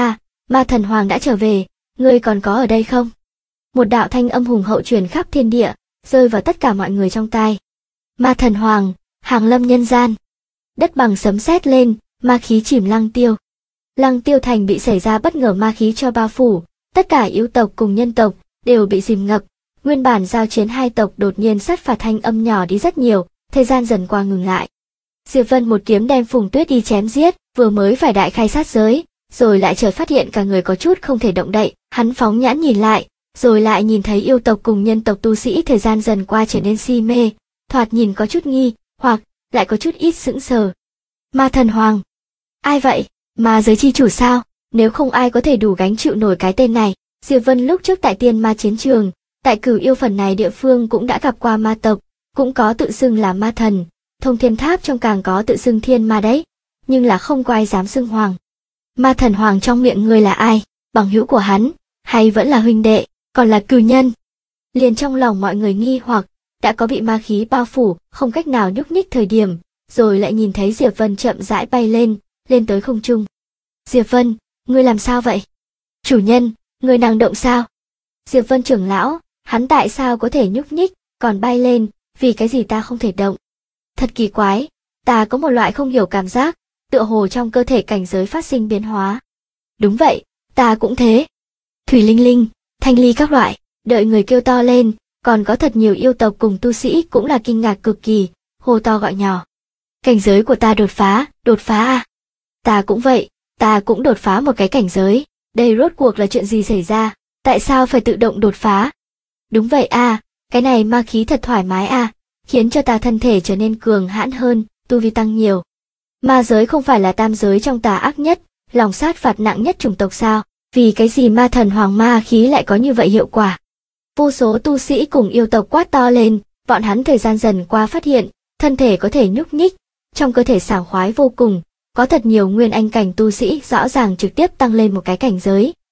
Ma Thần Hoàng đã trở về, ngươi còn có ở đây không? Một đạo thanh âm hùng hậu truyền khắp thiên địa, rơi vào tất cả mọi người trong tai. Ma Thần Hoàng, hàng lâm nhân gian. Đất bằng sấm sét lên, ma khí chìm Lăng Tiêu. Lăng Tiêu thành bị xảy ra bất ngờ ma khí cho bao phủ, tất cả yêu tộc cùng nhân tộc đều bị dìm ngập. Nguyên bản giao chiến hai tộc đột nhiên sát phạt thanh âm nhỏ đi rất nhiều, thời gian dần qua ngừng lại. Diệp Vân một kiếm đem Phùng Tuyết Y chém giết, vừa mới phải đại khai sát giới, rồi lại chợt phát hiện cả người có chút không thể động đậy, hắn phóng nhãn nhìn lại, rồi lại nhìn thấy yêu tộc cùng nhân tộc tu sĩ thời gian dần qua trở nên si mê, thoạt nhìn có chút nghi, hoặc lại có chút ít sững sờ. Ma Thần Hoàng, ai vậy? Ma giới chi chủ sao? Nếu không ai có thể đủ gánh chịu nổi cái tên này. Diệp Vân lúc trước tại tiên ma chiến trường, tại Cửu Yêu phần này địa phương cũng đã gặp qua ma tộc, cũng có tự xưng là ma thần, Thông Thiên Tháp trong càng có tự xưng thiên ma đấy, nhưng là không có ai dám xưng hoàng. Ma Thần Hoàng trong miệng ngươi là ai? Bằng hữu của hắn, hay vẫn là huynh đệ, còn là cừu nhân? Liền trong lòng mọi người nghi hoặc, đã có bị ma khí bao phủ, không cách nào nhúc nhích thời điểm, rồi lại nhìn thấy Diệp Vân chậm rãi bay lên tới không trung. Diệp Vân, ngươi làm sao vậy? Chủ nhân, ngươi năng động sao? Diệp Vân trưởng lão, hắn tại sao có thể nhúc nhích, còn bay lên, vì cái gì ta không thể động? Thật kỳ quái, ta có một loại không hiểu cảm giác, tựa hồ trong cơ thể cảnh giới phát sinh biến hóa. Đúng vậy, ta cũng thế. Thủy Linh Linh, Thanh Ly các loại, đợi người kêu to lên, còn có thật nhiều yêu tộc cùng tu sĩ cũng là kinh ngạc cực kỳ, hô to gọi nhỏ. Cảnh giới của ta đột phá à? Ta cũng vậy, ta cũng đột phá một cái cảnh giới, đây rốt cuộc là chuyện gì xảy ra, tại sao phải tự động đột phá? Đúng vậy à, cái này ma khí thật thoải mái à, khiến cho ta thân thể trở nên cường hãn hơn, tu vi tăng nhiều. Ma giới không phải là tam giới trong tà ác nhất, lòng sát phạt nặng nhất chủng tộc sao, vì cái gì Ma Thần Hoàng ma khí lại có như vậy hiệu quả? Vô số tu sĩ cùng yêu tộc quát to lên, bọn hắn thời gian dần qua phát hiện, thân thể có thể nhúc nhích, trong cơ thể sảng khoái vô cùng, có thật nhiều nguyên anh cảnh tu sĩ rõ ràng trực tiếp tăng lên một cái cảnh giới,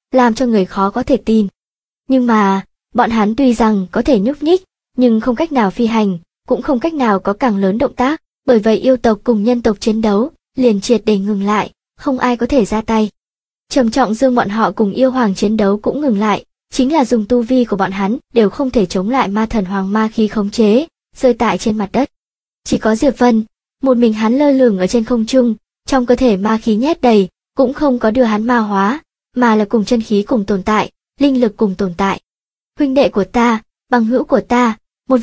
làm cho người khó có thể tin. Nhưng mà, bọn hắn tuy rằng có thể nhúc nhích, nhưng không cách nào phi hành, cũng không cách nào có càng lớn động tác, bởi vậy yêu tộc cùng nhân tộc chiến đấu, liền triệt để ngừng lại, không ai có thể ra tay. Trầm Trọng Dương bọn họ cùng yêu hoàng chiến đấu cũng ngừng lại, chính là dùng tu vi của bọn hắn đều không thể chống lại ma thần hoàng ma khí khống chế, rơi tại trên mặt đất. Chỉ có Diệp Vân, một mình hắn lơ lửng ở trên không trung, trong cơ thể ma khí nhét đầy, cũng không có đưa hắn ma hóa, mà là cùng chân khí cùng tồn tại, linh lực cùng tồn tại. Huynh đệ của ta, bằng hữu của ta,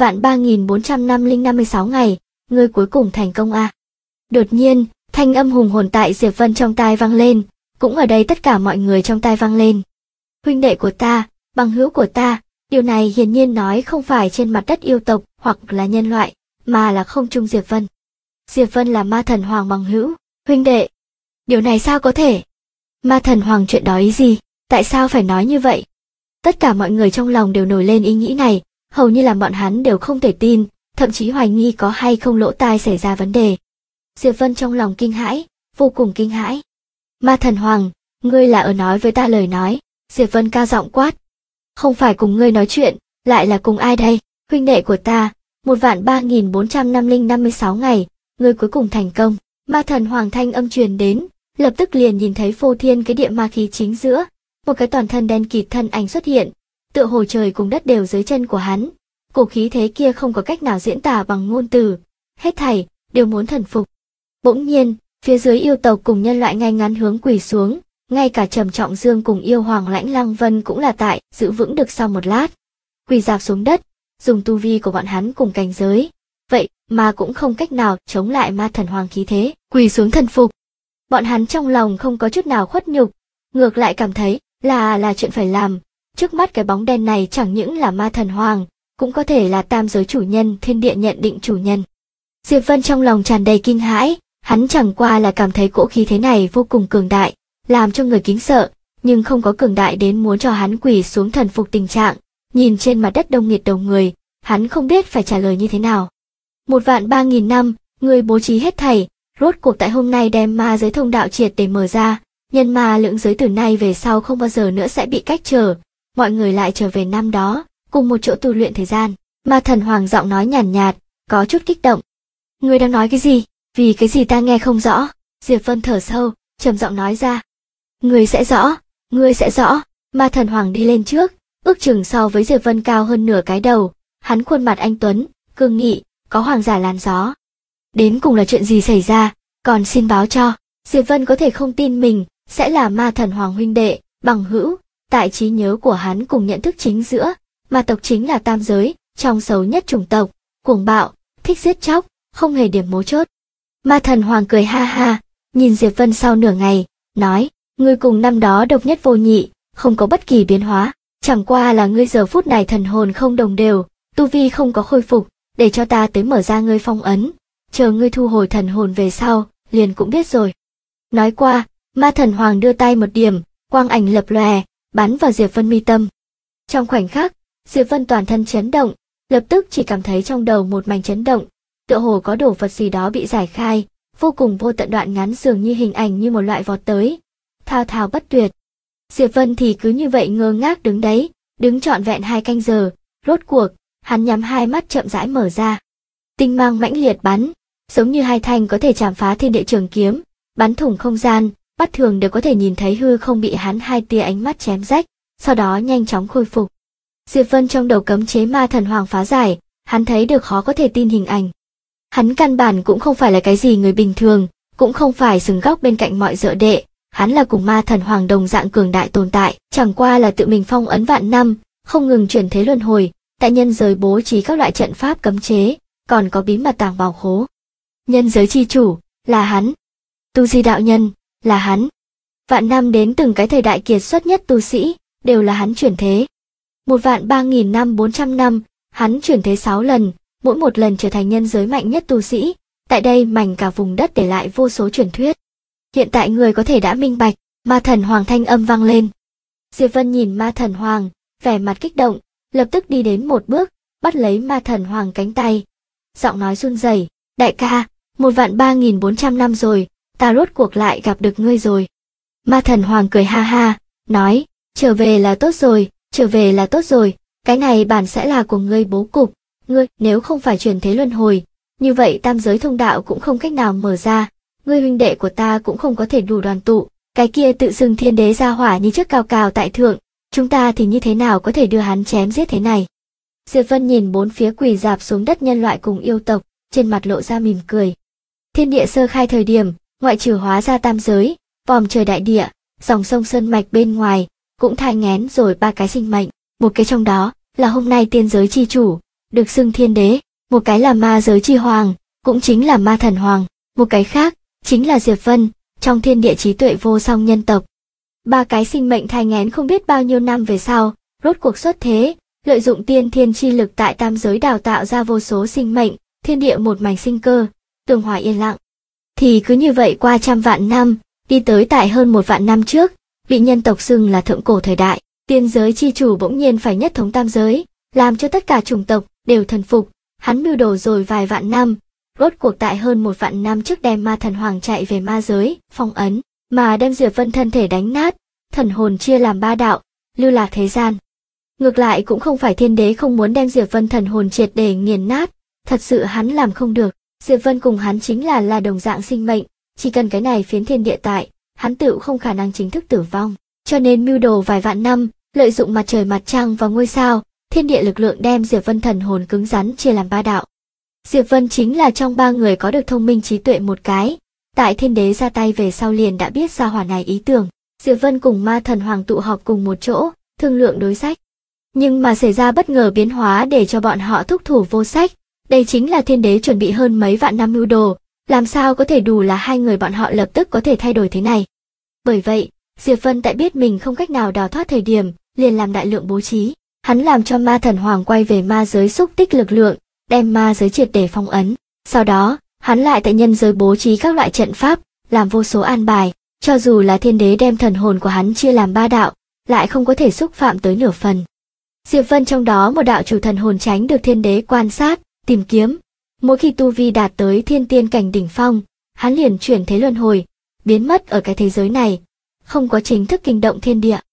1.3456 ngày, ngươi cuối cùng thành công a. Đột nhiên, thanh âm hùng hồn tại Diệp Vân trong tai vang lên, cũng ở đây tất cả mọi người trong tai vang lên. Huynh đệ của ta, bằng hữu của ta, điều này hiển nhiên nói không phải trên mặt đất yêu tộc hoặc là nhân loại, mà là không trung Diệp Vân. Diệp Vân là ma thần hoàng bằng hữu, huynh đệ. Điều này sao có thể? Ma thần hoàng chuyện đó ý gì? Tại sao phải nói như vậy? Tất cả mọi người trong lòng đều nổi lên ý nghĩ này, hầu như là bọn hắn đều không thể tin, thậm chí hoài nghi có hay không lỗ tai xảy ra vấn đề. Diệp Vân trong lòng kinh hãi, vô cùng kinh hãi. Ma thần hoàng, ngươi là ở nói với ta lời nói? Diệp Vân cao giọng quát. Không phải cùng ngươi nói chuyện, lại là cùng ai đây? Huynh đệ của ta, 1.3456 ngày, ngươi cuối cùng thành công. Ma thần hoàng thanh âm truyền đến, lập tức liền nhìn thấy phô thiên cái địa ma khí chính giữa, một cái toàn thân đen kịt thân ảnh xuất hiện, tựa hồ trời cùng đất đều dưới chân của hắn. Cổ khí thế kia không có cách nào diễn tả bằng ngôn từ, hết thảy đều muốn thần phục. Bỗng nhiên, phía dưới yêu tộc cùng nhân loại ngay ngắn hướng quỳ xuống, ngay cả Trầm Trọng Dương cùng yêu hoàng Lãnh Lăng Vân cũng là tại giữ vững được sau một lát, quỳ rạp xuống đất, dùng tu vi của bọn hắn cùng cảnh giới, vậy mà cũng không cách nào chống lại ma thần hoàng khí thế, quỳ xuống thần phục. Bọn hắn trong lòng không có chút nào khuất nhục, ngược lại cảm thấy là chuyện phải làm. Trước mắt cái bóng đen này chẳng những là ma thần hoàng, cũng có thể là tam giới chủ nhân thiên địa nhận định chủ nhân. Diệp Vân trong lòng tràn đầy kinh hãi, hắn chẳng qua là cảm thấy cỗ khí thế này vô cùng cường đại, làm cho người kính sợ, nhưng không có cường đại đến muốn cho hắn quỳ xuống thần phục tình trạng. Nhìn trên mặt đất đông nghịt đầu người, hắn không biết phải trả lời như thế nào. 1.003.000 năm, người bố trí hết thảy, rốt cuộc tại hôm nay đem ma giới thông đạo triệt để mở ra, nhân ma lưỡng giới từ nay về sau không bao giờ nữa sẽ bị cách trở, mọi người lại trở về năm đó, cùng một chỗ tu luyện thời gian. Ma thần hoàng giọng nói nhàn nhạt, có chút kích động. Ngươi đang nói cái gì? Vì cái gì ta nghe không rõ? Diệp Vân thở sâu, trầm giọng nói ra. Ngươi sẽ rõ. Ma thần hoàng đi lên trước, ước chừng so với Diệp Vân cao hơn nửa cái đầu, hắn khuôn mặt anh tuấn, cương nghị, có hoàng giả làn gió. Đến cùng là chuyện gì xảy ra, còn xin báo cho. Diệp Vân có thể không tin mình sẽ là ma thần hoàng huynh đệ, bằng hữu, tại trí nhớ của hắn cùng nhận thức chính giữa, ma tộc chính là tam giới, trong xấu nhất chủng tộc, cuồng bạo, thích giết chóc, không hề điểm mấu chốt. Ma thần hoàng cười ha ha, nhìn Diệp Vân sau nửa ngày, nói, ngươi cùng năm đó độc nhất vô nhị, không có bất kỳ biến hóa, chẳng qua là ngươi giờ phút này thần hồn không đồng đều, tu vi không có khôi phục, để cho ta tới mở ra ngươi phong ấn, chờ ngươi thu hồi thần hồn về sau, liền cũng biết rồi. Nói qua, ma thần hoàng đưa tay một điểm, quang ảnh lập lòe, bắn vào Diệp Vân mi tâm. Trong khoảnh khắc, Diệp Vân toàn thân chấn động, lập tức chỉ cảm thấy trong đầu một mảnh chấn động, tựa hồ có đồ vật gì đó bị giải khai, vô cùng vô tận đoạn ngắn dường như hình ảnh như một loại vọt tới, thao thao bất tuyệt. Diệp Vân thì cứ như vậy ngơ ngác đứng đấy, đứng trọn vẹn 2 canh giờ, rốt cuộc, hắn nhắm hai mắt chậm rãi mở ra. Tinh mang mãnh liệt bắn, giống như hai thanh có thể chạm phá thiên địa trường kiếm, bắn thủng không gian, mắt thường đều có thể nhìn thấy hư không bị hắn hai tia ánh mắt chém rách, sau đó nhanh chóng khôi phục. Diệp Vân trong đầu cấm chế ma thần hoàng phá giải, hắn thấy được khó có thể tin hình ảnh. Hắn căn bản cũng không phải là cái gì người bình thường, cũng không phải sừng góc bên cạnh mọi dợ đệ, hắn là cùng ma thần hoàng đồng dạng cường đại tồn tại, chẳng qua là tự mình phong ấn vạn năm, không ngừng chuyển thế luân hồi, tại nhân giới bố trí các loại trận pháp cấm chế, còn có bí mật tàng bảo khố. Nhân giới chi chủ, là hắn. Tu Di đạo nhân, là hắn. Vạn năm đến từng cái thời đại kiệt xuất nhất tu sĩ, đều là hắn chuyển thế. 1.003.400 năm, hắn chuyển thế 6 lần, mỗi một lần trở thành nhân giới mạnh nhất tu sĩ, tại đây mảnh cả vùng đất để lại vô số truyền thuyết. Hiện tại người có thể đã minh bạch, ma thần hoàng thanh âm vang lên. Diệp Vân nhìn ma thần hoàng, vẻ mặt kích động, lập tức đi đến một bước, bắt lấy ma thần hoàng cánh tay. Giọng nói run rẩy, đại ca, 1.003.400 năm rồi, ta rốt cuộc lại gặp được ngươi rồi. Ma thần hoàng cười ha ha, nói, Trở về là tốt rồi, trở về là tốt rồi, cái này bản sẽ là của ngươi bố cục. Ngươi, nếu không phải chuyển thế luân hồi, như vậy tam giới thông đạo cũng không cách nào mở ra, ngươi huynh đệ của ta cũng không có thể đủ đoàn tụ, cái kia tự xưng thiên đế ra hỏa như trước cao cao tại thượng, chúng ta thì như thế nào có thể đưa hắn chém giết thế này. Diệp Vân nhìn bốn phía quỳ rạp xuống đất nhân loại cùng yêu tộc, trên mặt lộ ra mỉm cười. Thiên địa sơ khai thời điểm, ngoại trừ hóa ra tam giới, vòm trời đại địa, dòng sông sơn mạch bên ngoài, cũng thai nghén rồi ba cái sinh mệnh, một cái trong đó là hôm nay tiên giới chi chủ, được xưng thiên đế, một cái là ma giới chi hoàng, cũng chính là ma thần hoàng, một cái khác chính là Diệp Vân, trong thiên địa trí tuệ vô song nhân tộc. Ba cái sinh mệnh thai nghén không biết bao nhiêu năm về sau, rốt cuộc xuất thế, lợi dụng tiên thiên chi lực tại tam giới đào tạo ra vô số sinh mệnh, thiên địa một mảnh sinh cơ, tường hòa yên lặng. Thì cứ như vậy qua trăm vạn năm, đi tới tại hơn 1 vạn năm trước, bị nhân tộc xưng là thượng cổ thời đại, tiên giới chi chủ bỗng nhiên phải nhất thống tam giới, làm cho tất cả chủng tộc đều thần phục, hắn mưu đồ rồi vài vạn năm, rốt cuộc tại hơn 1 vạn năm trước đem ma thần hoàng chạy về ma giới, phong ấn, mà đem Diệp Vân thân thể đánh nát, thần hồn chia làm 3 đạo, lưu lạc thế gian. Ngược lại cũng không phải thiên đế không muốn đem Diệp Vân thần hồn triệt để nghiền nát, thật sự hắn làm không được. Diệp Vân cùng hắn chính là đồng dạng sinh mệnh, chỉ cần cái này phiến thiên địa tại, hắn tự không khả năng chính thức tử vong, cho nên mưu đồ vài vạn năm, lợi dụng mặt trời mặt trăng và ngôi sao, thiên địa lực lượng đem Diệp Vân thần hồn cứng rắn chia làm 3 đạo. Diệp Vân chính là trong 3 người có được thông minh trí tuệ một cái, tại thiên đế ra tay về sau liền đã biết ra hỏa này ý tưởng. Diệp Vân cùng ma thần hoàng tụ họp cùng một chỗ, thương lượng đối sách. Nhưng mà xảy ra bất ngờ biến hóa để cho bọn họ thúc thủ vô sách, đây chính là thiên đế chuẩn bị hơn mấy vạn năm mưu đồ, làm sao có thể đủ là 2 người bọn họ lập tức có thể thay đổi thế này. Bởi vậy, Diệp Vân tại biết mình không cách nào đào thoát thời điểm, liền làm đại lượng bố trí, hắn làm cho ma thần hoàng quay về ma giới xúc tích lực lượng, đem ma giới triệt để phong ấn, sau đó, hắn lại tại nhân giới bố trí các loại trận pháp, làm vô số an bài, cho dù là thiên đế đem thần hồn của hắn chia làm 3 đạo, lại không có thể xúc phạm tới nửa phần. Diệp Vân trong đó một đạo chủ thần hồn tránh được thiên đế quan sát, tìm kiếm. Mỗi khi tu vi đạt tới thiên tiên cảnh đỉnh phong, hắn liền chuyển thế luân hồi, biến mất ở cái thế giới này, không có chính thức kinh động thiên địa.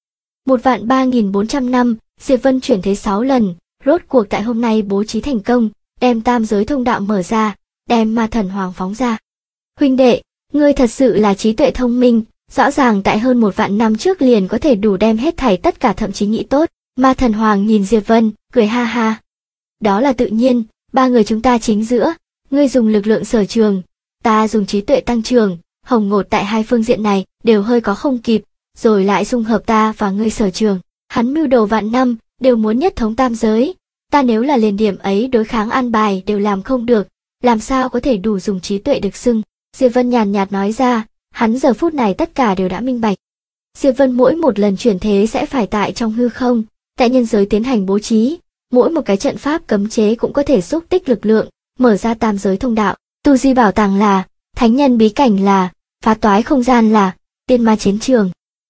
1.3400 năm, Diệp Vân chuyển thế 6 lần, rốt cuộc tại hôm nay bố trí thành công, đem tam giới thông đạo mở ra, đem ma thần hoàng phóng ra. Huynh đệ, ngươi thật sự là trí tuệ thông minh, rõ ràng tại hơn 1 vạn năm trước liền có thể đủ đem hết thảy tất cả thậm chí nghĩ tốt. Ma thần hoàng nhìn Diệp Vân, cười ha ha. Đó là tự nhiên, 3 người chúng ta chính giữa, ngươi dùng lực lượng sở trường, ta dùng trí tuệ tăng trường, hồng ngột tại 2 phương diện này đều hơi có không kịp, rồi lại dung hợp ta và ngươi sở trường. Hắn mưu đồ vạn năm, đều muốn nhất thống tam giới, ta nếu là liền điểm ấy đối kháng an bài đều làm không được, làm sao có thể đủ dùng trí tuệ được xưng. Diệp Vân nhàn nhạt nói ra, hắn giờ phút này tất cả đều đã minh bạch. Diệp Vân mỗi một lần chuyển thế sẽ phải tại trong hư không, tại nhân giới tiến hành bố trí, mỗi một cái trận pháp cấm chế cũng có thể xúc tích lực lượng, mở ra tam giới thông đạo, tu di bảo tàng là, thánh nhân bí cảnh là, phá toái không gian là, tiên ma chiến trường.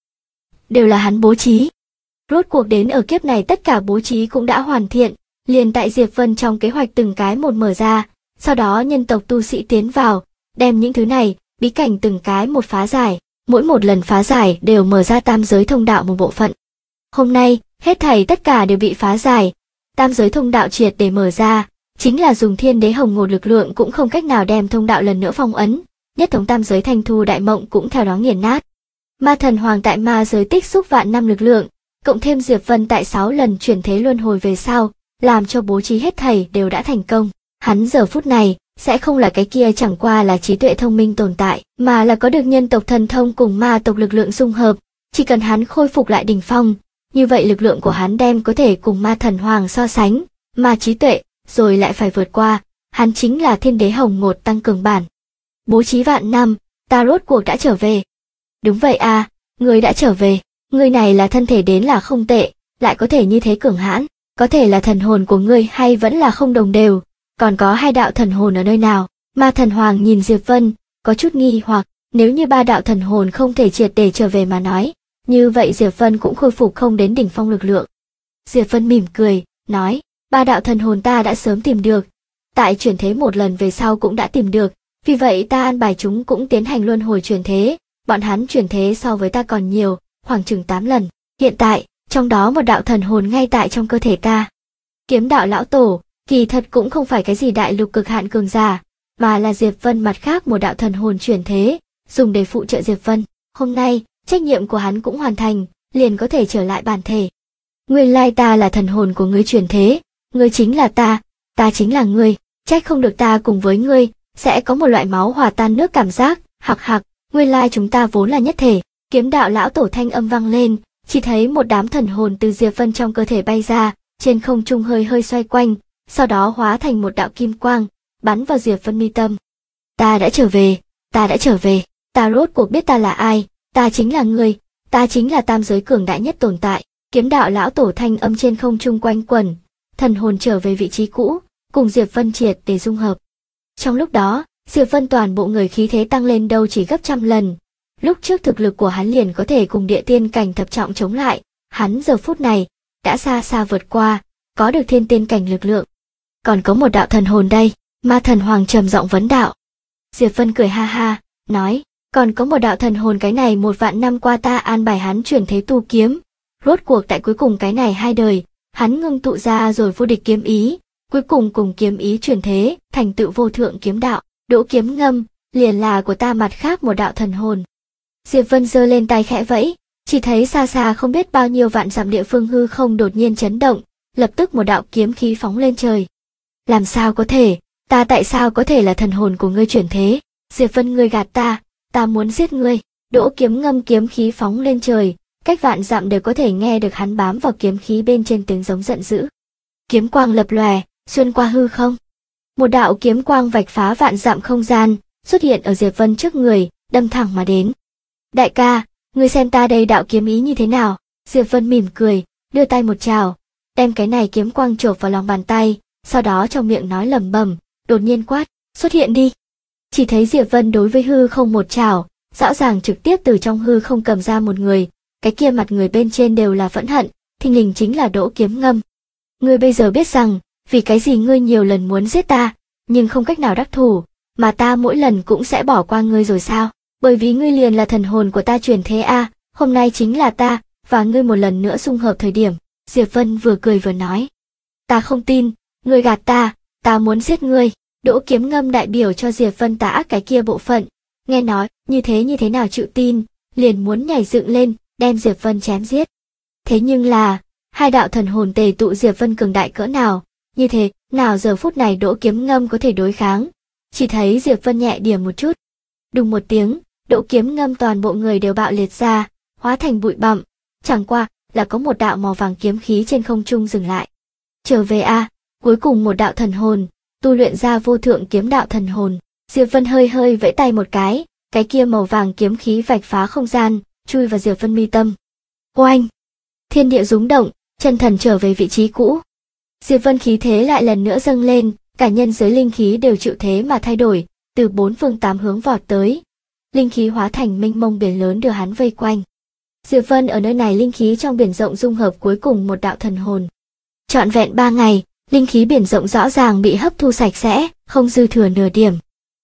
Đều là hắn bố trí. Rốt cuộc đến ở kiếp này tất cả bố trí cũng đã hoàn thiện, liền tại Diệp Vân trong kế hoạch từng cái một mở ra, sau đó nhân tộc tu sĩ tiến vào, đem những thứ này, bí cảnh từng cái một phá giải, mỗi một lần phá giải đều mở ra tam giới thông đạo một bộ phận. Hôm nay, hết thảy tất cả đều bị phá giải, tam giới thông đạo triệt để mở ra, chính là dùng thiên đế hồng ngột lực lượng cũng không cách nào đem thông đạo lần nữa phong ấn, nhất thống tam giới thanh thu đại mộng cũng theo đó nghiền nát. Ma thần hoàng tại ma giới tích xúc vạn năm lực lượng, cộng thêm Diệp Vân tại 6 lần chuyển thế luân hồi về sau, làm cho bố trí hết thảy đều đã thành công. Hắn giờ phút này sẽ không là cái kia chẳng qua là trí tuệ thông minh tồn tại, mà là có được nhân tộc thần thông cùng ma tộc lực lượng dung hợp, chỉ cần hắn khôi phục lại đỉnh phong, như vậy lực lượng của hắn đem có thể cùng ma thần hoàng so sánh, mà trí tuệ rồi lại phải vượt qua, hắn chính là thiên đế hồng ngột tăng cường bản. Bố trí vạn năm, ta rốt cuộc đã trở về. Đúng vậy à, ngươi đã trở về, ngươi này là thân thể đến là không tệ, lại có thể như thế cường hãn, có thể là thần hồn của ngươi hay vẫn là không đồng đều, còn có 2 đạo thần hồn ở nơi nào? Ma thần hoàng nhìn Diệp Vân, có chút nghi hoặc, nếu như 3 đạo thần hồn không thể triệt để trở về mà nói, như vậy Diệp Vân cũng khôi phục không đến đỉnh phong lực lượng. Diệp Vân mỉm cười, nói, 3 đạo thần hồn ta đã sớm tìm được, tại chuyển thế một lần về sau cũng đã tìm được, vì vậy ta an bài chúng cũng tiến hành luân hồi chuyển thế, bọn hắn chuyển thế so với ta còn nhiều, khoảng chừng 8 lần, Hiện tại, trong đó một đạo thần hồn ngay tại trong cơ thể ta. Kiếm đạo lão tổ, kỳ thật cũng không phải cái gì đại lục cực hạn cường giả, mà là Diệp Vân mặt khác một đạo thần hồn chuyển thế, dùng để phụ trợ Diệp Vân. Hôm nay, trách nhiệm của hắn cũng hoàn thành, liền có thể trở lại bản thể. Nguyên lai ta là thần hồn của ngươi chuyển thế, ngươi chính là ta chính là ngươi, trách không được ta cùng với ngươi, sẽ có một loại máu hòa tan nước cảm giác, hặc, nguyên lai chúng ta vốn là nhất thể. Kiếm đạo lão tổ thanh âm vang lên, chỉ thấy một đám thần hồn từ Diệp Vân trong cơ thể bay ra, trên không trung hơi hơi xoay quanh, sau đó hóa thành một đạo kim quang, bắn vào Diệp Vân mi tâm. Ta đã trở về, ta rốt cuộc biết ta là ai, ta chính là ngươi, ta chính là tam giới cường đại nhất tồn tại. Kiếm đạo lão tổ thanh âm trên không trung quanh quẩn, thần hồn trở về vị trí cũ, cùng Diệp Vân triệt để dung hợp. Trong lúc đó, Diệp Vân toàn bộ người khí thế tăng lên đâu chỉ gấp trăm lần. Lúc trước thực lực của hắn liền có thể cùng địa tiên cảnh thập trọng chống lại, hắn giờ phút này đã xa xa vượt qua, có được thiên tiên cảnh lực lượng. Còn có một đạo thần hồn đây, Ma Thần Hoàng trầm giọng vấn đạo. Diệp Vân cười ha ha, nói, còn có một đạo thần hồn, cái này 1.000 năm qua ta an bài hắn chuyển thế tu kiếm. Rốt cuộc tại cuối cùng cái này 2 đời, hắn ngưng tụ ra rồi vô địch kiếm ý, cuối cùng cùng kiếm ý chuyển thế, thành tựu vô thượng kiếm đạo. Đỗ Kiếm Ngâm, liền là của ta mặt khác một đạo thần hồn. Diệp Vân giơ lên tay khẽ vẫy, chỉ thấy xa xa không biết bao nhiêu vạn dặm địa phương hư không đột nhiên chấn động, lập tức một đạo kiếm khí phóng lên trời. Làm sao có thể, ta tại sao có thể là thần hồn của ngươi chuyển thế? Diệp Vân, ngươi gạt ta muốn giết ngươi. Đỗ Kiếm Ngâm kiếm khí phóng lên trời, cách vạn dặm đều có thể nghe được hắn bám vào kiếm khí bên trên tiếng giống giận dữ. Kiếm quang lập lòe, xuyên qua hư không. Một đạo kiếm quang vạch phá vạn dặm không gian, xuất hiện ở Diệp Vân trước người, đâm thẳng mà đến. Đại ca, ngươi xem ta đây đạo kiếm ý như thế nào? Diệp Vân mỉm cười, đưa tay một chào, đem cái này kiếm quang chộp vào lòng bàn tay, sau đó trong miệng nói lẩm bẩm, đột nhiên quát, xuất hiện đi. Chỉ thấy Diệp Vân đối với hư không một chào, rõ ràng trực tiếp từ trong hư không cầm ra một người, cái kia mặt người bên trên đều là phẫn hận, thình lình chính là Đỗ Kiếm Ngâm. Ngươi bây giờ biết rằng, vì cái gì ngươi nhiều lần muốn giết ta, nhưng không cách nào đắc thủ, mà ta mỗi lần cũng sẽ bỏ qua ngươi rồi sao? Bởi vì ngươi liền là thần hồn của ta chuyển thế a, hôm nay chính là ta và ngươi một lần nữa xung hợp thời điểm. Diệp Vân vừa cười vừa nói, ta không tin, ngươi gạt ta muốn giết ngươi. Đỗ Kiếm Ngâm đại biểu cho Diệp Vân tà ác cái kia bộ phận, nghe nói như thế nào chịu tin, liền muốn nhảy dựng lên, đem Diệp Vân chém giết. Thế nhưng là, hai đạo thần hồn tề tụ Diệp Vân cường đại cỡ nào, như thế nào giờ phút này Đỗ Kiếm Ngâm có thể đối kháng? Chỉ thấy Diệp Vân nhẹ điểm một chút, đùng một tiếng, Đỗ Kiếm Ngâm toàn bộ người đều bạo liệt ra, hóa thành bụi bặm, chẳng qua là có một đạo màu vàng kiếm khí trên không trung dừng lại. Trở về a, cuối cùng một đạo thần hồn, tu luyện ra vô thượng kiếm đạo thần hồn. Diệp Vân hơi vẫy tay một cái kia màu vàng kiếm khí vạch phá không gian, chui vào Diệp Vân mi tâm. Oanh! Thiên địa rúng động, chân thần trở về vị trí cũ. Diệp Vân khí thế lại lần nữa dâng lên, cả nhân giới linh khí đều chịu thế mà thay đổi, từ 4 phương 8 hướng vọt tới. Linh khí hóa thành mênh mông biển lớn đưa hắn vây quanh. Diệp Vân ở nơi này linh khí trong biển rộng dung hợp cuối cùng một đạo thần hồn. Trọn vẹn 3 ngày, linh khí biển rộng rõ ràng bị hấp thu sạch sẽ, không dư thừa nửa điểm.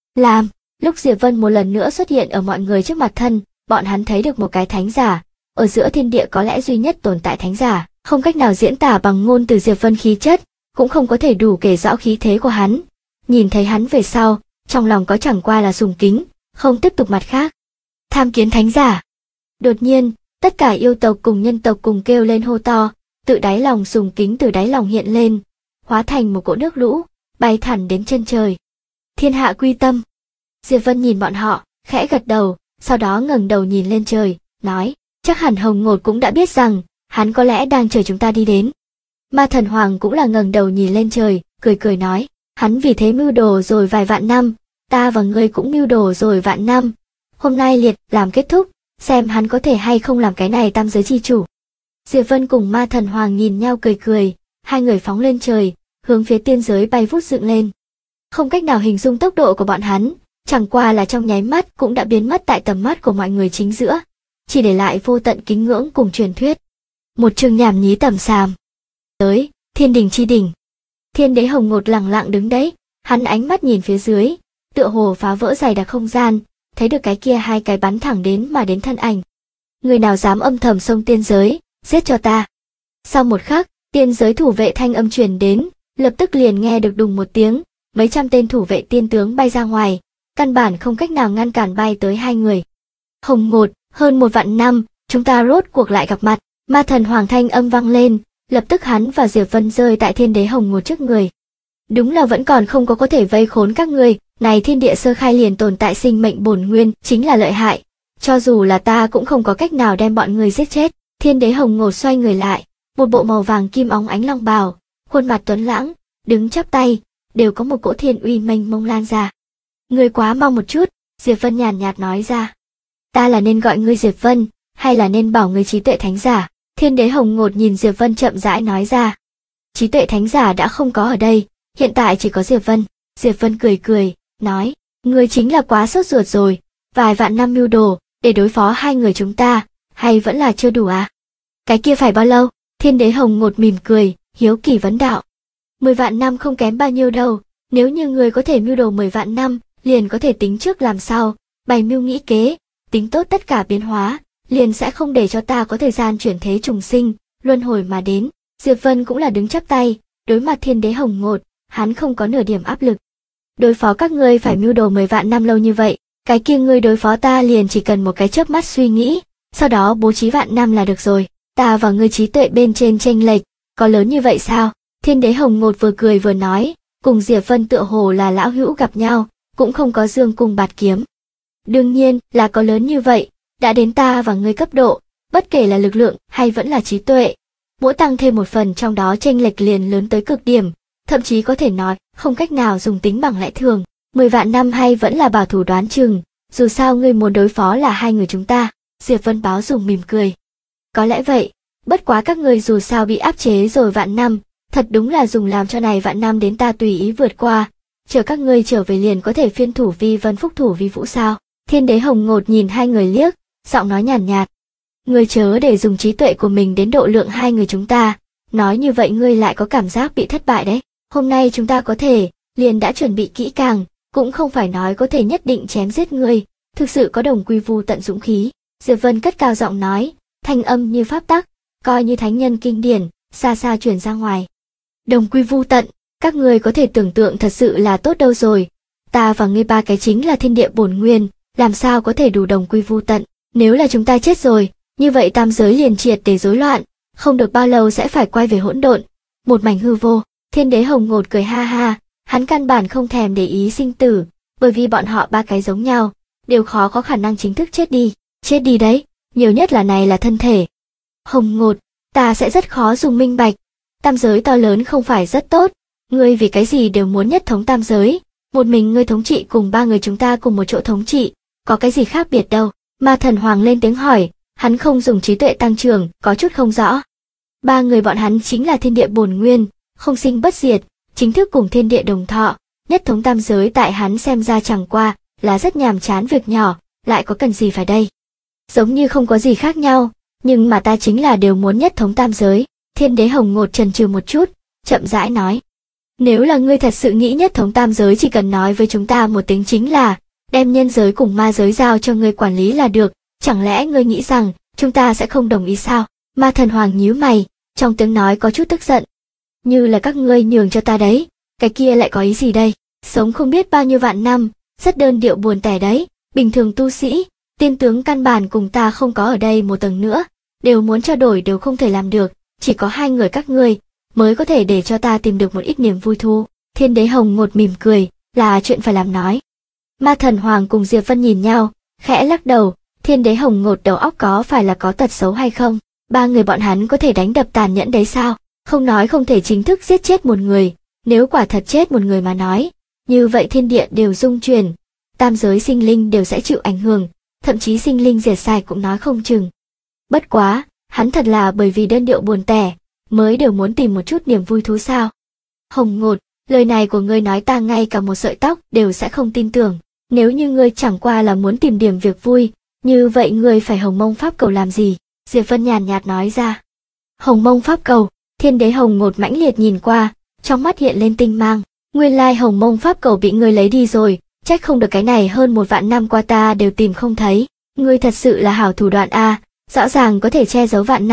Lúc Diệp Vân một lần nữa xuất hiện ở mọi người trước mặt thân, bọn hắn thấy được một cái thánh giả, ở giữa thiên địa có lẽ duy nhất tồn tại thánh giả, không cách nào diễn tả bằng ngôn từ Diệp Vân khí chất, cũng không có thể đủ kể rõ khí thế của hắn. Nhìn thấy hắn về sau, trong lòng có chẳng qua là sùng kính, không tiếp tục mặt khác. Tham kiến thánh giả. Đột nhiên, tất cả yêu tộc cùng nhân tộc cùng kêu lên hô to, tự đáy lòng sùng kính từ đáy lòng hiện lên, hóa thành một cỗ nước lũ, bay thẳng đến chân trời. Thiên hạ quy tâm. Diệp Vân nhìn bọn họ, khẽ gật đầu, sau đó ngẩng đầu nhìn lên trời, nói, chắc hẳn Hồng Ngột cũng đã biết rằng, hắn có lẽ đang chờ chúng ta đi đến. Ma Thần Hoàng cũng là ngẩng đầu nhìn lên trời, cười nói, hắn vì thế mưu đồ rồi vài vạn năm, ta và ngươi cũng mưu đồ rồi vạn năm. Hôm nay liệt làm kết thúc, xem hắn có thể hay không làm cái này tam giới chi chủ. Diệp Vân cùng Ma Thần Hoàng nhìn nhau cười, hai người phóng lên trời, hướng phía tiên giới bay vút dựng lên. Không cách nào hình dung tốc độ của bọn hắn, chẳng qua là trong nháy mắt cũng đã biến mất tại tầm mắt của mọi người chính giữa, chỉ để lại vô tận kính ngưỡng cùng truyền thuyết. Một chương nhảm nhí tầm xàm. Tới, thiên đình chi đỉnh. Thiên đế Hồng Ngột lặng lặng đứng đấy, hắn ánh mắt nhìn phía dưới, tựa hồ phá vỡ dày đặc không gian, thấy được cái kia hai cái bắn thẳng đến mà đến thân ảnh. Người nào dám âm thầm xông tiên giới, giết cho ta. Sau một khắc, tiên giới thủ vệ thanh âm truyền đến, lập tức liền nghe được đùng một tiếng, mấy trăm tên thủ vệ tiên tướng bay ra ngoài, căn bản không cách nào ngăn cản bay tới hai người. Hồng Ngột, hơn 1 vạn năm, chúng ta rốt cuộc lại gặp mặt, ma thần hoàng thanh âm vang lên, lập tức hắn và Diệp Vân rơi tại thiên đế Hồng Ngột trước người. Đúng là vẫn còn không có thể vây khốn các ngươi, này thiên địa sơ khai liền tồn tại sinh mệnh bổn nguyên, chính là lợi hại. Cho dù là ta cũng không có cách nào đem bọn ngươi giết chết. Thiên đế Hồng Ngột xoay người lại, một bộ màu vàng kim óng ánh long bào, khuôn mặt tuấn lãng, đứng chắp tay, đều có một cỗ thiên uy mênh mông lan ra. Ngươi quá mau một chút, Diệp Vân nhàn nhạt nói ra. Ta là nên gọi ngươi Diệp Vân, hay là nên bảo ngươi trí tuệ thánh giả? Thiên đế Hồng Ngột nhìn Diệp Vân chậm rãi nói ra. Trí tuệ thánh giả đã không có ở đây, hiện tại chỉ có Diệp Vân. Diệp Vân cười cười, nói, ngươi chính là quá sốt ruột rồi, vài vạn năm mưu đồ, để đối phó hai người chúng ta, hay vẫn là chưa đủ à? Cái kia phải bao lâu? Thiên đế Hồng Ngột mỉm cười, hiếu kỳ vấn đạo. 10 vạn năm không kém bao nhiêu đâu, nếu như người có thể mưu đồ 10 vạn năm, liền có thể tính trước làm sau, bày mưu nghĩ kế, tính tốt tất cả biến hóa, liền sẽ không để cho ta có thời gian chuyển thế trùng sinh, luân hồi mà đến. Diệp Vân cũng là đứng chắp tay, đối mặt thiên đế Hồng Ngột, hắn không có nửa điểm áp lực. Đối phó các ngươi phải mưu đồ 10 vạn năm lâu như vậy, cái kia ngươi đối phó ta liền chỉ cần một cái chớp mắt suy nghĩ, sau đó bố trí vạn năm là được rồi. Ta và ngươi trí tuệ bên trên chênh lệch, có lớn như vậy sao? Thiên đế Hồng Ngột vừa cười vừa nói, cùng Diệp Vân tựa hồ là lão hữu gặp nhau, cũng không có dương cung bạt kiếm. Đương nhiên là có lớn như vậy, đã đến ta và ngươi cấp độ, bất kể là lực lượng hay vẫn là trí tuệ, mỗi tăng thêm một phần trong đó chênh lệch liền lớn tới cực điểm, thậm chí có thể nói không cách nào dùng tính bằng lẽ thường. 10 vạn năm hay vẫn là bảo thủ đoán chừng, dù sao ngươi muốn đối phó là hai người chúng ta. Diệp Vân báo dùng mỉm cười. Có lẽ vậy, bất quá các ngươi dù sao bị áp chế rồi vạn năm, thật đúng là dùng làm cho này vạn năm đến ta tùy ý vượt qua, chờ các ngươi trở về liền có thể phiên thủ vi vân phúc thủ vi vũ sao? Thiên đế Hồng Ngột nhìn hai người liếc, giọng nói nhàn nhạt. Ngươi chớ để dùng trí tuệ của mình đến độ lượng hai người chúng ta, nói như vậy ngươi lại có cảm giác bị thất bại đấy. Hôm nay chúng ta có thể, liền đã chuẩn bị kỹ càng, cũng không phải nói có thể nhất định chém giết ngươi, thực sự có đồng quy vu tận dũng khí. Diệp Vân cất cao giọng nói, thanh âm như pháp tắc, coi như thánh nhân kinh điển, xa xa truyền ra ngoài. Đồng quy vu tận, các ngươi có thể tưởng tượng thật sự là tốt đâu rồi. Ta và ngươi ba cái chính là thiên địa bổn nguyên, làm sao có thể đủ đồng quy vu tận. Nếu là chúng ta chết rồi, như vậy tam giới liền triệt để rối loạn, không được bao lâu sẽ phải quay về hỗn độn, một mảnh hư vô. Thiên đế Hồng Ngột cười ha ha, hắn căn bản không thèm để ý sinh tử, bởi vì bọn họ ba cái giống nhau, đều khó có khả năng chính thức chết đi. Chết đi đấy, nhiều nhất là này là thân thể. Hồng Ngột, ta sẽ rất khó dùng minh bạch. Tam giới to lớn không phải rất tốt, ngươi vì cái gì đều muốn nhất thống tam giới, một mình ngươi thống trị cùng ba người chúng ta cùng một chỗ thống trị, có cái gì khác biệt đâu? Ma thần hoàng lên tiếng hỏi, hắn không dùng trí tuệ tăng trưởng, có chút không rõ. Ba người bọn hắn chính là thiên địa bổn nguyên, không sinh bất diệt, chính thức cùng thiên địa đồng thọ, nhất thống tam giới tại hắn xem ra chẳng qua là rất nhàm chán việc nhỏ, lại có cần gì phải đây? Giống như không có gì khác nhau, nhưng mà ta chính là đều muốn nhất thống tam giới. Thiên đế Hồng Ngột chần chừ một chút, chậm rãi nói. Nếu là ngươi thật sự nghĩ nhất thống tam giới chỉ cần nói với chúng ta một tiếng chính là, đem nhân giới cùng ma giới giao cho ngươi quản lý là được, chẳng lẽ ngươi nghĩ rằng, chúng ta sẽ không đồng ý sao? Ma thần hoàng nhíu mày, trong tiếng nói có chút tức giận. Như là các ngươi nhường cho ta đấy, cái kia lại có ý gì đây? Sống không biết bao nhiêu vạn năm, rất đơn điệu buồn tẻ đấy, bình thường tu sĩ, tiên tướng căn bản cùng ta không có ở đây một tầng nữa, đều muốn trao đổi đều không thể làm được, chỉ có hai người các ngươi mới có thể để cho ta tìm được một ít niềm vui thú. Thiên đế Hồng Ngột mỉm cười, là chuyện phải làm nói. Ma thần hoàng cùng Diệp Vân nhìn nhau, khẽ lắc đầu, thiên đế Hồng Ngột đầu óc có phải là có tật xấu hay không? Ba người bọn hắn có thể đánh đập tàn nhẫn đấy sao? Không nói không thể chính thức giết chết một người, nếu quả thật chết một người mà nói, như vậy thiên địa đều rung chuyển, tam giới sinh linh đều sẽ chịu ảnh hưởng, thậm chí sinh linh diệt sạch cũng nói không chừng. Bất quá, hắn thật là bởi vì đơn điệu buồn tẻ, mới đều muốn tìm một chút niềm vui thú sao? Hồng Ngột, lời này của ngươi nói ta ngay cả một sợi tóc đều sẽ không tin tưởng. Nếu như ngươi chẳng qua là muốn tìm điểm việc vui, như vậy ngươi phải hồng mông pháp cầu làm gì? Diệp Vân nhàn nhạt nói ra. Hồng mông pháp cầu, thiên đế Hồng Ngột mãnh liệt nhìn qua, trong mắt hiện lên tinh mang. Nguyên lai hồng mông pháp cầu bị ngươi lấy đi rồi, trách không được cái này hơn 1 vạn năm qua ta đều tìm không thấy. Ngươi thật sự là hảo thủ đoạn a, rõ ràng có thể che giấu vạn năm,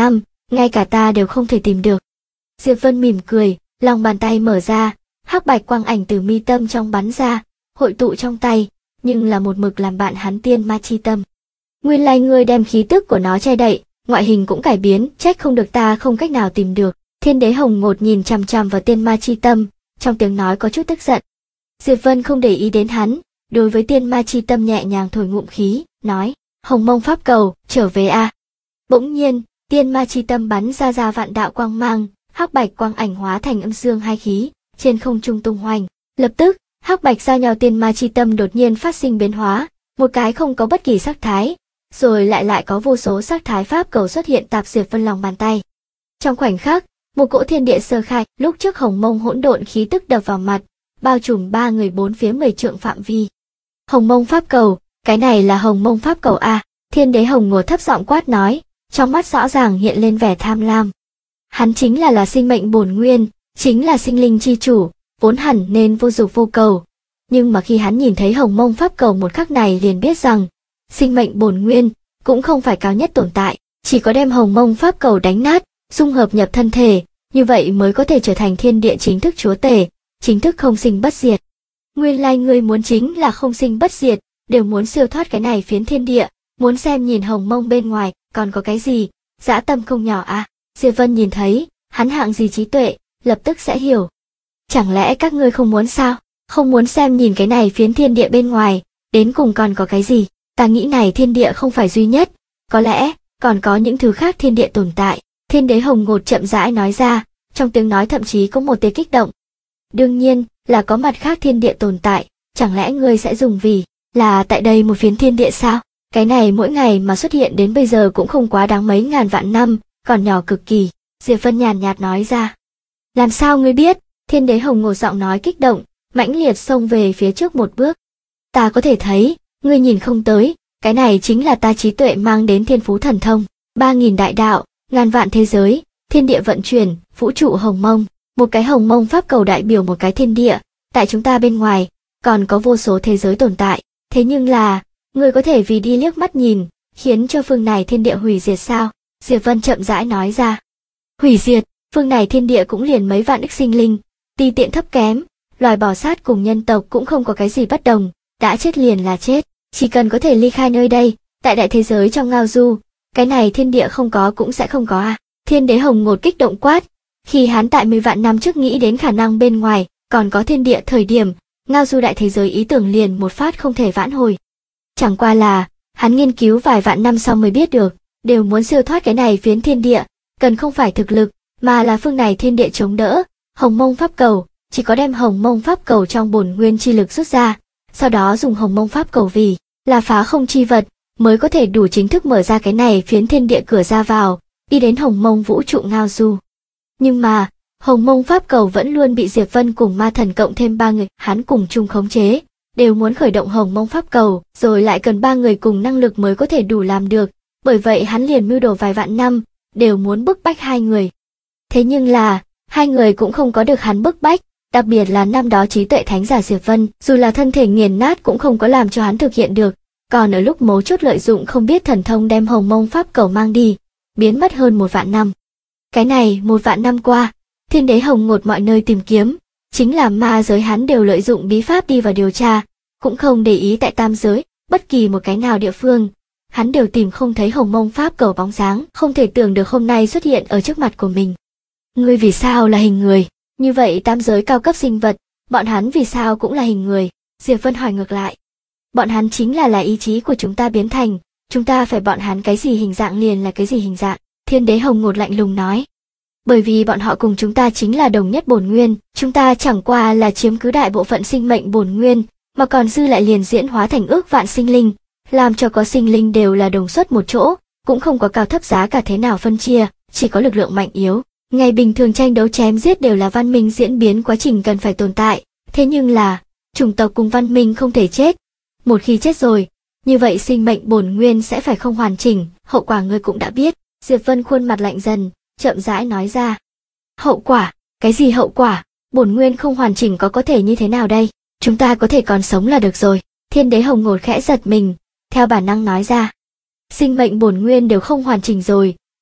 ngay cả ta đều không thể tìm được. Diệp Vân mỉm cười, lòng bàn tay mở ra, hắc bạch quang ảnh từ mi tâm trong bắn ra, hội tụ trong tay, nhưng là một mực làm bạn hắn tiên ma chi tâm. Nguyên lai ngươi đem khí tức của nó che đậy, ngoại hình cũng cải biến, trách không được ta không cách nào tìm được. Thiên đế Hồng Ngột nhìn chằm chằm vào tiên ma chi tâm, trong tiếng nói có chút tức giận. Diệp Vân không để ý đến hắn, đối với tiên ma chi tâm nhẹ nhàng thổi ngụm khí, nói, Hồng Mông Pháp Cầu, trở về a. Bỗng nhiên, tiên ma chi tâm bắn ra vạn đạo quang mang, hắc bạch quang ảnh hóa thành âm dương hai khí, trên không trung tung hoành. Lập tức, hắc bạch giao nhau tiên ma chi tâm đột nhiên phát sinh biến hóa, một cái không có bất kỳ sắc thái, rồi lại có vô số sắc thái pháp cầu xuất hiện tạp Diệp Vân lòng bàn tay. Trong khoảnh khắc, một cỗ thiên địa sơ khai, lúc trước Hồng Mông hỗn độn khí tức đập vào mặt, bao trùm ba người bốn phía 10 trượng phạm vi. Hồng Mông Pháp Cầu, cái này là Hồng Mông Pháp Cầu a. Thiên đế Hồng Ngột thấp giọng quát nói, trong mắt rõ ràng hiện lên vẻ tham lam. Hắn chính là sinh mệnh bổn nguyên, chính là sinh linh chi chủ, vốn hẳn nên vô dục vô cầu. Nhưng mà khi hắn nhìn thấy Hồng Mông Pháp Cầu một khắc này liền biết rằng, sinh mệnh bổn nguyên cũng không phải cao nhất tồn tại, chỉ có đem Hồng Mông Pháp Cầu đánh nát, dung hợp nhập thân thể, như vậy mới có thể trở thành thiên địa chính thức chúa tể, chính thức không sinh bất diệt. Nguyên lai ngươi muốn chính là không sinh bất diệt, đều muốn siêu thoát cái này phiến thiên địa, muốn xem nhìn Hồng Mông bên ngoài, còn có cái gì, dã tâm không nhỏ à. Diệp Vân nhìn thấy, hắn hạng gì trí tuệ, lập tức sẽ hiểu. Chẳng lẽ các ngươi không muốn sao, không muốn xem nhìn cái này phiến thiên địa bên ngoài, đến cùng còn có cái gì, ta nghĩ này thiên địa không phải duy nhất, có lẽ, còn có những thứ khác thiên địa tồn tại. Thiên đế Hồng Ngột chậm rãi nói ra, trong tiếng nói thậm chí có một tia kích động. Đương nhiên, là có mặt khác thiên địa tồn tại, chẳng lẽ ngươi sẽ dùng vì là tại đây một phiến thiên địa sao? Cái này mỗi ngày mà xuất hiện đến bây giờ cũng không quá đáng mấy ngàn vạn năm, còn nhỏ cực kỳ. Diệp Vân nhàn nhạt nói ra. Làm sao ngươi biết? Thiên đế Hồng Ngột giọng nói kích động, mãnh liệt xông về phía trước một bước. Ta có thể thấy, ngươi nhìn không tới, cái này chính là ta trí tuệ mang đến thiên phú thần thông, 3000 đại đạo, ngàn vạn thế giới, thiên địa vận chuyển, vũ trụ Hồng Mông, một cái Hồng Mông Pháp Cầu đại biểu một cái thiên địa, tại chúng ta bên ngoài, còn có vô số thế giới tồn tại, thế nhưng là, ngươi có thể vì đi liếc mắt nhìn, khiến cho phương này thiên địa hủy diệt sao? Diệp Vân chậm rãi nói ra. Hủy diệt, phương này thiên địa cũng liền mấy vạn ức sinh linh, ti tiện thấp kém, loài bò sát cùng nhân tộc cũng không có cái gì bất đồng, đã chết liền là chết, chỉ cần có thể ly khai nơi đây, tại đại thế giới trong ngao du, cái này thiên địa không có cũng sẽ không có a. Thiên đế Hồng Ngột kích động quát, khi hắn tại 10 vạn năm trước nghĩ đến khả năng bên ngoài, còn có thiên địa thời điểm, ngao du đại thế giới ý tưởng liền một phát không thể vãn hồi. Chẳng qua là, hắn nghiên cứu vài vạn năm sau mới biết được, đều muốn siêu thoát cái này phiến thiên địa, cần không phải thực lực, mà là phương này thiên địa chống đỡ. Hồng Mông Pháp Cầu, chỉ có đem Hồng Mông Pháp Cầu trong bổn nguyên chi lực rút ra, sau đó dùng Hồng Mông Pháp Cầu vì là phá không chi vật, mới có thể đủ chính thức mở ra cái này phiến thiên địa cửa ra vào, đi đến Hồng Mông vũ trụ ngao du. Nhưng mà, Hồng Mông Pháp Cầu vẫn luôn bị Diệp Vân cùng ma thần cộng thêm 3 người, hắn cùng chung khống chế, đều muốn khởi động Hồng Mông Pháp Cầu, rồi lại cần 3 người cùng năng lực mới có thể đủ làm được, bởi vậy hắn liền mưu đồ vài vạn năm, đều muốn bức bách 2 người. Thế nhưng là, 2 người cũng không có được hắn bức bách, đặc biệt là năm đó trí tuệ thánh giả Diệp Vân, dù là thân thể nghiền nát cũng không có làm cho hắn thực hiện được, còn ở lúc mấu chốt lợi dụng không biết thần thông đem Hồng Mông Pháp Cầu mang đi, biến mất hơn 1 vạn năm. Cái này 1 vạn năm qua, thiên đế Hồng Ngột mọi nơi tìm kiếm, chính là ma giới hắn đều lợi dụng bí pháp đi vào điều tra, cũng không để ý tại tam giới, bất kỳ một cái nào địa phương, hắn đều tìm không thấy Hồng Mông Pháp Cầu bóng dáng, không thể tưởng được hôm nay xuất hiện ở trước mặt của mình. Ngươi vì sao là hình người? Như vậy tam giới cao cấp sinh vật, bọn hắn vì sao cũng là hình người? Diệp Vân hỏi ngược lại. Bọn hắn chính là ý chí của chúng ta biến thành, chúng ta phải bọn hắn cái gì hình dạng liền là cái gì hình dạng. Thiên đế Hồng Ngột lạnh lùng nói. Bởi vì bọn họ cùng chúng ta chính là đồng nhất bổn nguyên, chúng ta chẳng qua là chiếm cứ đại bộ phận sinh mệnh bổn nguyên, mà còn dư lại liền diễn hóa thành ước vạn sinh linh, làm cho có sinh linh đều là đồng xuất một chỗ, cũng không có cao thấp giá cả thế nào phân chia, chỉ có lực lượng mạnh yếu. Ngày bình thường tranh đấu chém giết đều là văn minh diễn biến quá trình cần phải tồn tại, thế nhưng là, chủng tộc cùng văn minh không thể chết. Một khi chết rồi, như vậy sinh mệnh bổn nguyên sẽ phải không hoàn chỉnh, hậu quả ngươi cũng đã biết. Diệp Vân khuôn mặt lạnh dần, chậm rãi nói ra. Hậu quả? Cái gì hậu quả? Bổn nguyên không hoàn chỉnh có thể như thế nào đây? Chúng ta có thể còn sống là được rồi. Thiên đế Hồng Ngột khẽ giật mình, theo bản năng nói ra. Sinh mệnh bổn nguyên đều không hoàn chỉnh rồi,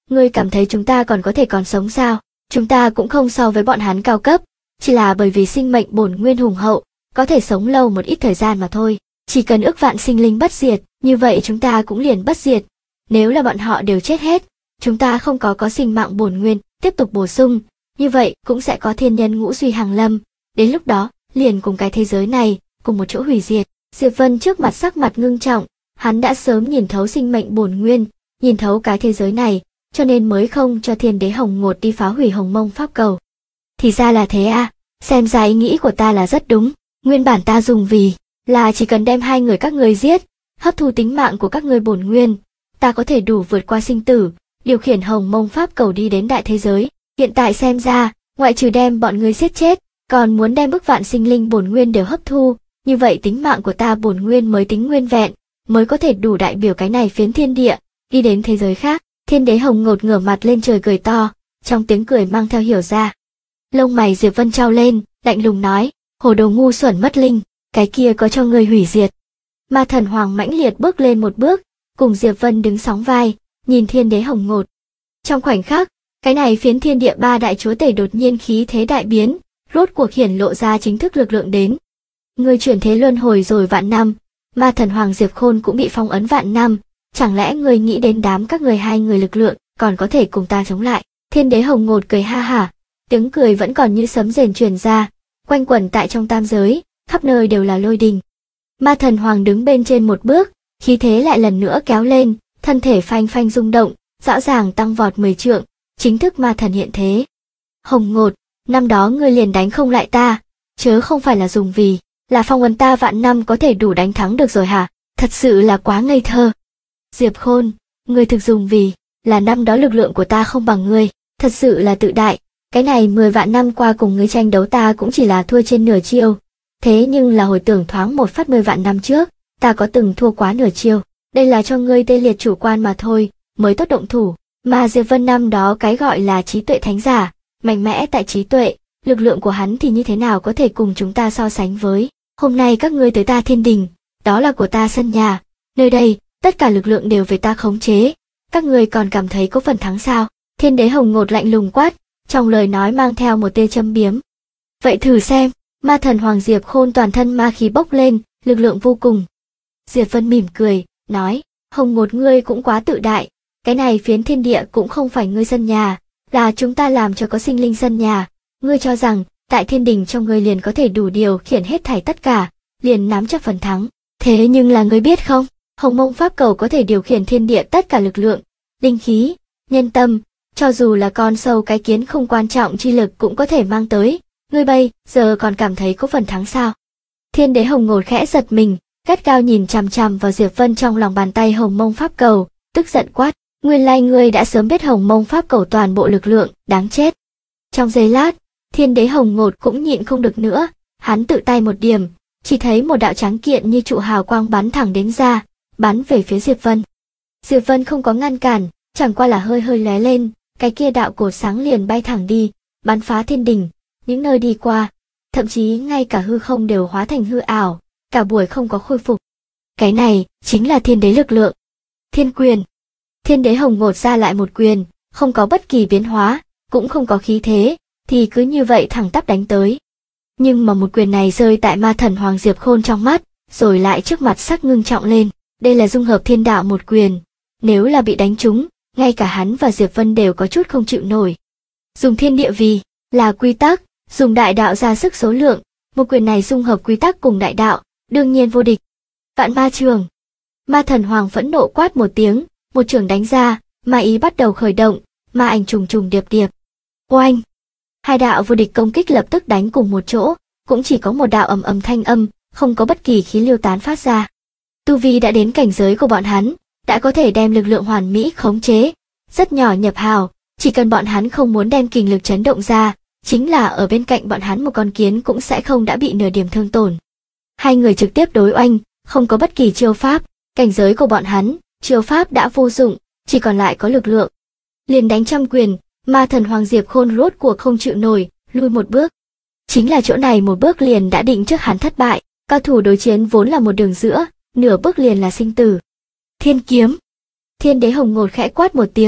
Ngươi cảm thấy chúng ta còn có thể còn sống sao? Chúng ta cũng không so với bọn hắn cao cấp, chỉ là bởi vì sinh mệnh bổn nguyên hùng hậu, có thể sống lâu một ít thời gian mà thôi. Chỉ cần ức vạn sinh linh bất diệt, như vậy chúng ta cũng liền bất diệt. Nếu là bọn họ đều chết hết, chúng ta không có sinh mạng bổn nguyên, tiếp tục bổ sung, như vậy cũng sẽ có thiên nhân ngũ suy hàng lâm. Đến lúc đó, liền cùng cái thế giới này, cùng một chỗ hủy diệt. Diệp Vân trước mặt sắc mặt ngưng trọng, hắn đã sớm nhìn thấu sinh mệnh bổn nguyên, nhìn thấu cái thế giới này, cho nên mới không cho Thiên Đế Hồng Ngột đi phá hủy Hồng Mông Pháp Cầu. Thì ra là thế à, xem ra ý nghĩ của ta là rất đúng, nguyên bản ta dùng vì là chỉ cần đem hai người các ngươi giết, hấp thu tính mạng của các ngươi bổn nguyên, ta có thể đủ vượt qua sinh tử, điều khiển Hồng Mông Pháp Cầu đi đến đại thế giới. Hiện tại xem ra, ngoại trừ đem bọn ngươi giết chết, còn muốn đem ức vạn sinh linh bổn nguyên đều hấp thu, như vậy tính mạng của ta bổn nguyên mới tính nguyên vẹn, mới có thể đủ đại biểu cái này phiến thiên địa, đi đến thế giới khác. Thiên Đế Hồng Ngột ngửa mặt lên trời cười to, trong tiếng cười mang theo hiểu ra. Lông mày Diệp Vân trao lên, lạnh lùng nói, hồ đồ ngu xuẩn mất linh, cái kia có cho ngươi hủy diệt. Ma Thần Hoàng mãnh liệt bước lên một bước, cùng Diệp Vân đứng sóng vai, nhìn Thiên Đế Hồng Ngột. Trong khoảnh khắc, cái này phiến thiên địa ba đại chúa tể đột nhiên khí thế đại biến, rốt cuộc hiển lộ ra chính thức lực lượng đến. Ngươi chuyển thế luân hồi rồi vạn năm, Ma Thần Hoàng Diệp Khôn cũng bị phong ấn vạn năm, chẳng lẽ ngươi nghĩ đến đám các người hai người lực lượng còn có thể cùng ta chống lại? Thiên Đế Hồng Ngột cười ha hả, tiếng cười vẫn còn như sấm rền truyền ra, quanh quẩn tại trong tam giới, khắp nơi đều là lôi đình. Ma Thần Hoàng đứng bên trên một bước, khí thế lại lần nữa kéo lên, thân thể phanh phanh rung động, rõ ràng tăng vọt 10 trượng, chính thức ma thần hiện thế. Hồng Ngột, năm đó ngươi liền đánh không lại ta, chớ không phải là dùng vì là phong ấn ta vạn năm có thể đủ đánh thắng được rồi hả? Thật sự là quá ngây thơ. Diệp Khôn, ngươi thực dùng vì là năm đó lực lượng của ta không bằng ngươi, thật sự là tự đại. Cái này 10 vạn năm qua cùng ngươi tranh đấu ta cũng chỉ là thua trên nửa chiêu. Thế nhưng là hồi tưởng thoáng một phát 10 vạn năm trước, ta có từng thua quá nửa chiêu. Đây là cho ngươi tê liệt chủ quan mà thôi, mới tốt động thủ. Mà Diệp Vân năm đó cái gọi là trí tuệ thánh giả, mạnh mẽ tại trí tuệ, lực lượng của hắn thì như thế nào có thể cùng chúng ta so sánh với. Hôm nay các ngươi tới ta Thiên Đình, đó là của ta sân nhà, nơi đây, tất cả lực lượng đều về ta khống chế, các ngươi còn cảm thấy có phần thắng sao? Thiên Đế Hồng Ngột lạnh lùng quát, trong lời nói mang theo một tia châm biếm. Vậy thử xem. Ma Thần Hoàng Diệp Khôn toàn thân ma khí bốc lên, lực lượng vô cùng. Diệp Vân mỉm cười, nói, Hồng Ngột ngươi cũng quá tự đại, cái này phiến thiên địa cũng không phải ngươi sân nhà, là chúng ta làm cho có sinh linh sân nhà. Ngươi cho rằng, tại Thiên Đình trong ngươi liền có thể đủ điều khiển hết thảy tất cả, liền nắm chắc phần thắng. Thế nhưng là ngươi biết không, Hồng Mông Pháp Cầu có thể điều khiển thiên địa tất cả lực lượng, linh khí, nhân tâm, cho dù là con sâu cái kiến không quan trọng chi lực cũng có thể mang tới. Ngươi bây giờ còn cảm thấy có phần thắng sao? Thiên Đế Hồng Ngột khẽ giật mình, gắt gao nhìn chằm chằm vào Diệp Vân trong lòng bàn tay Hồng Mông Pháp Cầu, tức giận quát, nguyên lai ngươi đã sớm biết Hồng Mông Pháp Cầu toàn bộ lực lượng, đáng chết. Trong giây lát, Thiên Đế Hồng Ngột cũng nhịn không được nữa, hắn tự tay một điểm, chỉ thấy một đạo trắng kiện như trụ hào quang bắn thẳng đến ra, bắn về phía Diệp Vân. Diệp Vân không có ngăn cản, chẳng qua là hơi hơi lóe lên, cái kia đạo cổ sáng liền bay thẳng đi, bắn phá thiên đình. Những nơi đi qua, thậm chí ngay cả hư không đều hóa thành hư ảo, cả buổi không có khôi phục. Cái này chính là thiên đế lực lượng. Thiên quyền. Thiên Đế Hồng Ngột ra lại một quyền, không có bất kỳ biến hóa, cũng không có khí thế, thì cứ như vậy thẳng tắp đánh tới. Nhưng mà một quyền này rơi tại Ma Thần Hoàng Diệp Khôn trong mắt, rồi lại trước mặt sắc ngưng trọng lên. Đây là dung hợp thiên đạo một quyền, nếu là bị đánh trúng, ngay cả hắn và Diệp Vân đều có chút không chịu nổi. Dùng thiên địa vì là quy tắc, dùng đại đạo ra sức số lượng, một quyền này dung hợp quy tắc cùng đại đạo, đương nhiên vô địch. Vạn ma trường. Ma Thần Hoàng phẫn nộ quát một tiếng, một trường đánh ra, ma ý bắt đầu khởi động, ma ảnh trùng trùng điệp điệp. Oanh! Hai đạo vô địch công kích lập tức đánh cùng một chỗ, cũng chỉ có một đạo ầm ầm thanh âm, không có bất kỳ khí lưu tán phát ra. Tu vi đã đến cảnh giới của bọn hắn, đã có thể đem lực lượng hoàn mỹ khống chế, rất nhỏ nhập hào, chỉ cần bọn hắn không muốn đem kình lực chấn động ra, chính là ở bên cạnh bọn hắn một con kiến cũng sẽ không đã bị nửa điểm thương tổn. Hai người trực tiếp đối oanh, không có bất kỳ chiêu pháp, cảnh giới của bọn hắn, chiêu pháp đã vô dụng, chỉ còn lại có lực lượng. Liền đánh trăm quyền, Ma Thần Hoàng Diệp Khôn rốt cuộc không chịu nổi, lui một bước. Chính là chỗ này một bước liền đã định trước hắn thất bại, cao thủ đối chiến vốn là một đường giữa, nửa bước liền là sinh tử. Thiên kiếm. Thiên Đế Hồng Ngột khẽ quát một tiếng,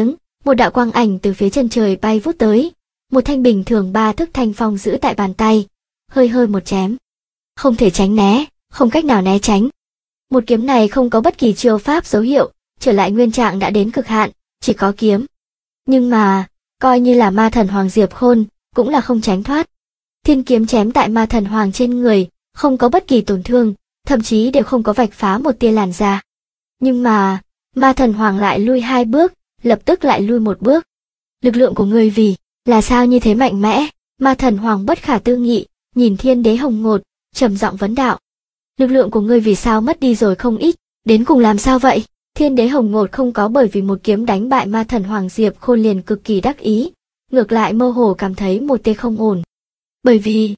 một đạo quang ảnh từ phía chân trời bay vút tới, một thanh bình thường 3 thước thanh phong giữ tại bàn tay, hơi hơi một chém. Không thể tránh né, không cách nào né tránh. Một kiếm này không có bất kỳ chiêu pháp dấu hiệu, trở lại nguyên trạng đã đến cực hạn, chỉ có kiếm. Nhưng mà, coi như là ma thần Hoàng Diệp Khôn, cũng là không tránh thoát. Thiên kiếm chém tại ma thần Hoàng trên người, không có bất kỳ tổn thương, thậm chí đều không có vạch phá một tia làn da. Nhưng mà, ma thần Hoàng lại lui 2 bước, lập tức lại lui 1 bước. Lực lượng của ngươi vì là sao như thế mạnh mẽ? Ma thần Hoàng bất khả tư nghị, nhìn Thiên Đế Hồng Ngột, trầm giọng vấn đạo. Lực lượng của ngươi vì sao mất đi rồi không ít, đến cùng làm sao vậy? Thiên Đế Hồng Ngột không có bởi vì một kiếm đánh bại ma thần Hoàng Diệp Khôn liền cực kỳ đắc ý, ngược lại mơ hồ cảm thấy một tia không ổn. Bởi vì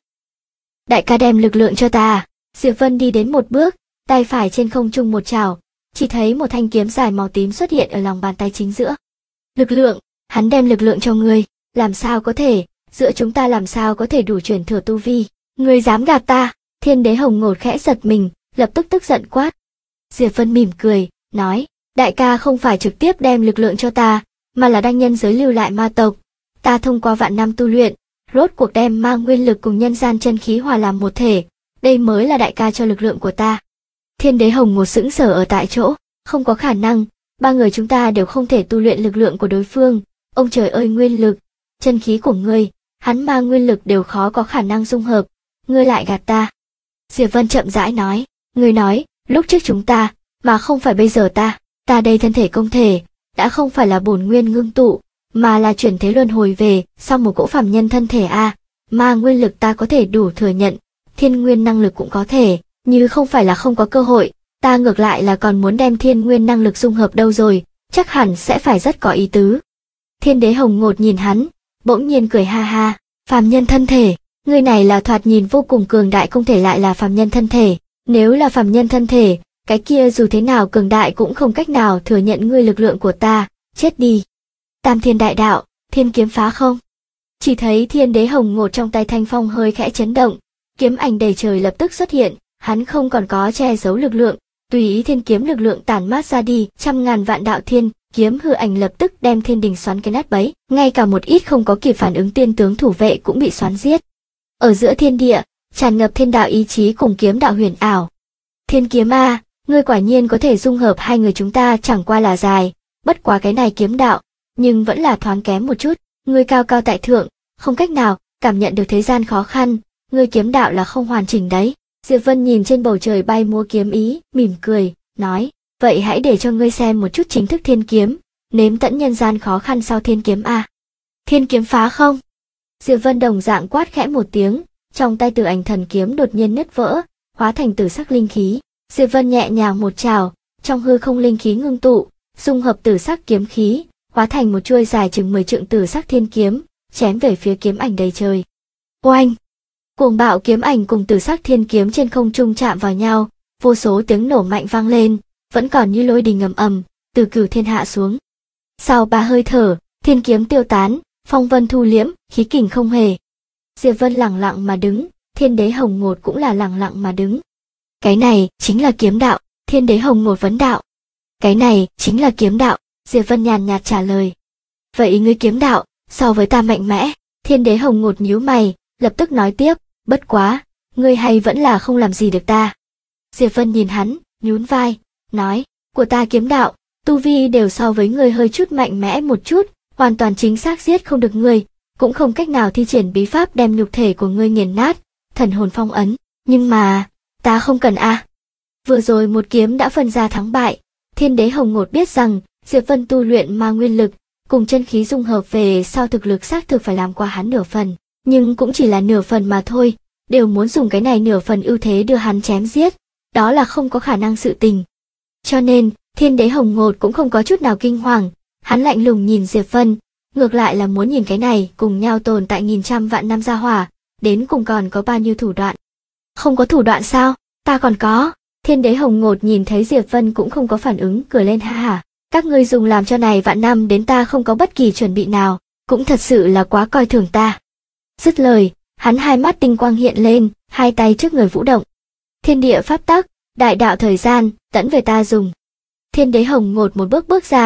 đại ca đem lực lượng cho ta. Diệp Vân đi đến 1 bước, tay phải trên không trung một chảo, chỉ thấy một thanh kiếm dài màu tím xuất hiện ở lòng bàn tay chính giữa. Lực lượng, hắn đem lực lượng cho ngươi, làm sao có thể, giữa chúng ta làm sao có thể đủ chuyển thừa tu vi, ngươi dám gạt ta? Thiên Đế Hồng Ngột khẽ giật mình, lập tức tức giận quát. Diệp Vân mỉm cười, nói, đại ca không phải trực tiếp đem lực lượng cho ta, mà là đang nhân giới lưu lại ma tộc. Ta thông qua vạn năm tu luyện, rốt cuộc đem ma nguyên lực cùng nhân gian chân khí hòa làm một thể, đây mới là đại ca cho lực lượng của ta. Thiên Đế Hồng Ngột sững sờ ở tại chỗ, không có khả năng, 3 người chúng ta đều không thể tu luyện lực lượng của đối phương. Ông trời ơi, nguyên lực, chân khí của ngươi, hắn ma nguyên lực đều khó có khả năng dung hợp, ngươi lại gạt ta. Diệp Vân chậm rãi nói, ngươi nói, lúc trước chúng ta, mà không phải bây giờ ta đây thân thể công thể, đã không phải là bổn nguyên ngưng tụ, mà là chuyển thế luân hồi về, sau một cỗ phàm nhân thân thể ma nguyên lực ta có thể đủ thừa nhận, thiên nguyên năng lực cũng có thể, như không phải là không có cơ hội, ta ngược lại là còn muốn đem thiên nguyên năng lực dung hợp đâu rồi, chắc hẳn sẽ phải rất có ý tứ. Thiên Đế Hồng Ngột nhìn hắn, bỗng nhiên cười ha ha, phàm nhân thân thể, người này là thoạt nhìn vô cùng cường đại, không thể lại là phàm nhân thân thể, nếu là phàm nhân thân thể, cái kia dù thế nào cường đại cũng không cách nào thừa nhận ngươi lực lượng của ta, chết đi. Tam Thiên Đại Đạo, Thiên Kiếm Phá Không. Chỉ thấy Thiên Đế Hồng Ngột trong tay thanh phong hơi khẽ chấn động, kiếm ảnh đầy trời lập tức xuất hiện, hắn không còn có che giấu lực lượng, tùy ý thiên kiếm lực lượng tản mát ra đi, trăm ngàn vạn đạo thiên kiếm hư ảnh lập tức đem thiên đình xoắn cái nát bấy, ngay cả một ít không có kịp phản ứng tiên tướng thủ vệ cũng bị xoắn giết. Ở giữa thiên địa, tràn ngập thiên đạo ý chí cùng kiếm đạo huyền ảo. Thiên kiếm a, ngươi quả nhiên có thể dung hợp 2 người chúng ta, chẳng qua là dài, bất quá cái này kiếm đạo, nhưng vẫn là thoáng kém một chút, ngươi cao cao tại thượng, không cách nào cảm nhận được thế gian khó khăn, ngươi kiếm đạo là không hoàn chỉnh đấy. Diệp Vân nhìn trên bầu trời bay múa kiếm ý, mỉm cười, nói, vậy hãy để cho ngươi xem một chút chính thức thiên kiếm, nếm tận nhân gian khó khăn sau thiên kiếm a. Thiên kiếm phá không? Diệp Vân đồng dạng quát khẽ một tiếng, trong tay Tử Ảnh Thần kiếm đột nhiên nứt vỡ, hóa thành tử sắc linh khí. Diệp Vân nhẹ nhàng một trảo, trong hư không linh khí ngưng tụ, dung hợp tử sắc kiếm khí, hóa thành một chuôi dài chừng 10 trượng tử sắc thiên kiếm, chém về phía kiếm ảnh đầy trời. Oanh! Cuồng bạo kiếm ảnh cùng tử sắc thiên kiếm trên không trung chạm vào nhau, vô số tiếng nổ mạnh vang lên, vẫn còn như lôi đình ầm ầm, từ cửu thiên hạ xuống. Sau 3 hơi thở, thiên kiếm tiêu tán, phong vân thu liễm, khí kình không hề. Diệp Vân lặng lặng mà đứng, Thiên Đế Hồng Ngột cũng là lặng lặng mà đứng. Cái này chính là kiếm đạo. Thiên Đế Hồng Ngột vấn đạo. Cái này chính là kiếm đạo. Diệp Vân nhàn nhạt trả lời. Vậy ngươi kiếm đạo so với ta mạnh mẽ? Thiên Đế Hồng Ngột nhíu mày, lập tức nói tiếp, bất quá, ngươi hay vẫn là không làm gì được ta. Diệp Vân nhìn hắn, nhún vai, nói, của ta kiếm đạo, tu vi đều so với ngươi hơi chút mạnh mẽ một chút, hoàn toàn chính xác giết không được ngươi, cũng không cách nào thi triển bí pháp đem nhục thể của ngươi nghiền nát, thần hồn phong ấn, nhưng mà, ta không cần a. Vừa rồi một kiếm đã phân ra thắng bại, Thiên Đế Hồng Ngột biết rằng, Diệp Vân tu luyện ma nguyên lực, cùng chân khí dung hợp về sau thực lực xác thực phải làm qua hắn nửa phần, nhưng cũng chỉ là nửa phần mà thôi, đều muốn dùng cái này nửa phần ưu thế đưa hắn chém giết, đó là không có khả năng sự tình. Cho nên, Thiên Đế Hồng Ngột cũng không có chút nào kinh hoàng, hắn lạnh lùng nhìn Diệp Vân, ngược lại là muốn nhìn cái này cùng nhau tồn tại nghìn trăm vạn năm gia hỏa, đến cùng còn có bao nhiêu thủ đoạn. Không có thủ đoạn sao? Ta còn có. Thiên Đế Hồng Ngột nhìn thấy Diệp Vân cũng không có phản ứng, cười lên ha hả. Các ngươi dùng làm cho này vạn năm đến ta không có bất kỳ chuẩn bị nào, cũng thật sự là quá coi thường ta. Dứt lời, hắn hai mắt tinh quang hiện lên, hai tay trước người vũ động. Thiên địa pháp tắc, đại đạo thời gian, tẫn về ta dùng. Thiên Đế Hồng Ngột một bước bước ra,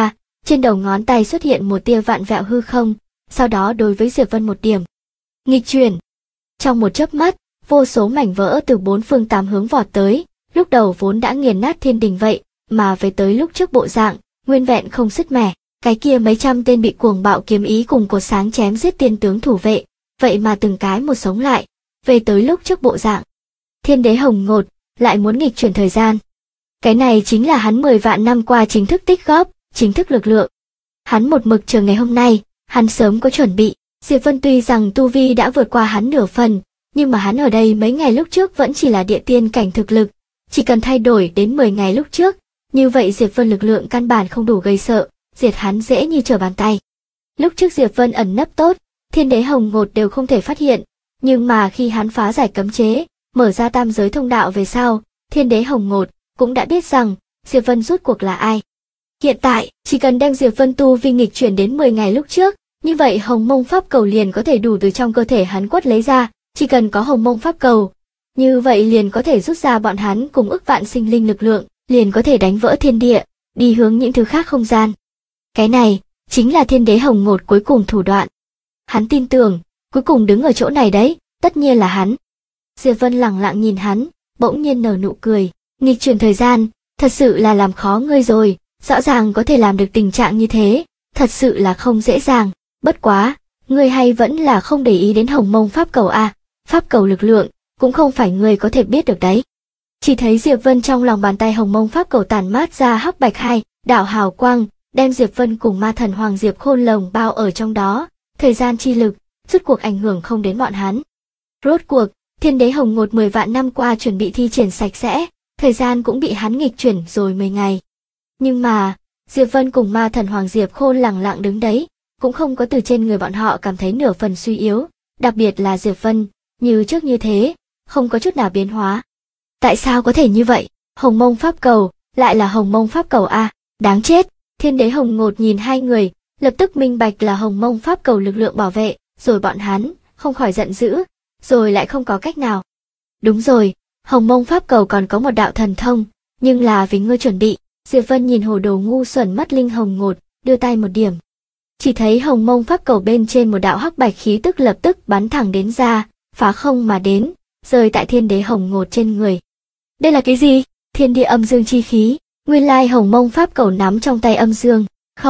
Trên đầu ngón tay xuất hiện một tia vạn vẹo hư không, sau đó đối với Diệp Vân một điểm. Nghịch chuyển. Trong một chớp mắt, vô số mảnh vỡ từ bốn phương tám hướng vọt tới, lúc đầu vốn đã nghiền nát thiên đình vậy, mà về tới lúc trước bộ dạng, nguyên vẹn không sứt mẻ. Cái kia mấy trăm tên bị cuồng bạo kiếm ý cùng cột sáng chém giết tiên tướng thủ vệ, vậy mà từng cái một sống lại, về tới lúc trước bộ dạng. Thiên đế Hồng Ngột lại muốn nghịch chuyển thời gian. Cái này chính là hắn 10 vạn năm qua chính thức tích góp, chính thức lực lượng. Hắn một mực chờ ngày hôm nay, hắn sớm có chuẩn bị. Diệp Vân tuy rằng tu vi đã vượt qua hắn nửa phần, nhưng mà hắn ở đây mấy ngày lúc trước vẫn chỉ là địa tiên cảnh thực lực, chỉ cần thay đổi đến 10 ngày lúc trước, như vậy Diệp Vân lực lượng căn bản không đủ gây sợ, diệt hắn dễ như trở bàn tay. Lúc trước Diệp Vân ẩn nấp tốt, Thiên đế Hồng Ngột đều không thể phát hiện, nhưng mà khi hắn phá giải cấm chế, mở ra tam giới thông đạo về sau, Thiên đế Hồng Ngột cũng đã biết rằng Diệp Vân rốt cuộc là ai. Hiện tại, chỉ cần đem Diệp Vân tu vi nghịch chuyển đến 10 ngày lúc trước, như vậy Hồng Mông Pháp Cầu liền có thể đủ từ trong cơ thể hắn quất lấy ra, chỉ cần có Hồng Mông Pháp Cầu, như vậy liền có thể rút ra bọn hắn cùng ức vạn sinh linh lực lượng, liền có thể đánh vỡ thiên địa, đi hướng những thứ khác không gian. Cái này chính là Thiên đế Hồng Ngột cuối cùng thủ đoạn. Hắn tin tưởng, cuối cùng đứng ở chỗ này đấy, tất nhiên là hắn. Diệp Vân lẳng lặng nhìn hắn, bỗng nhiên nở nụ cười, nghịch chuyển thời gian, thật sự là làm khó ngươi rồi, rõ ràng có thể làm được tình trạng như thế, thật sự là không dễ dàng, bất quá, ngươi hay vẫn là không để ý đến Hồng Mông Pháp Cầu à, Pháp Cầu lực lượng, cũng không phải ngươi có thể biết được đấy. Chỉ thấy Diệp Vân trong lòng bàn tay Hồng Mông Pháp Cầu tản mát ra hắc bạch hai đạo hào quang, đem Diệp Vân cùng ma thần Hoàng Diệp Khôn lồng bao ở trong đó, thời gian chi lực, rốt cuộc ảnh hưởng không đến bọn hắn. Rốt cuộc, Thiên đế Hồng Ngột 10 vạn năm qua chuẩn bị thi triển sạch sẽ, thời gian cũng bị hắn nghịch chuyển rồi 10 ngày. Nhưng mà, Diệp Vân cùng ma thần Hoàng Diệp Khôn lẳng lặng đứng đấy, cũng không có từ trên người bọn họ cảm thấy nửa phần suy yếu, đặc biệt là Diệp Vân, như trước như thế, không có chút nào biến hóa. Tại sao có thể như vậy? Hồng Mông Pháp Cầu, lại là Hồng Mông Pháp Cầu à, đáng chết. Thiên đế Hồng Ngột nhìn hai người, lập tức minh bạch là Hồng Mông Pháp Cầu lực lượng bảo vệ, rồi bọn hắn không khỏi giận dữ, rồi lại không có cách nào. Đúng rồi, Hồng Mông Pháp Cầu còn có một đạo thần thông, nhưng là vì ngươi chuẩn bị. Diệp Vân nhìn hồ đồ ngu xuẩn mắt linh Hồng Ngột, đưa tay một điểm. Chỉ thấy Hồng Mông Pháp Cầu bên trên một đạo hắc bạch khí tức lập tức bắn thẳng đến ra, phá không mà đến, rơi tại Thiên đế Hồng Ngột trên người. Đây là cái gì? Thiên địa âm dương chi khí. Nguyên lai Hồng Mông Pháp Cầu nắm trong tay âm dương.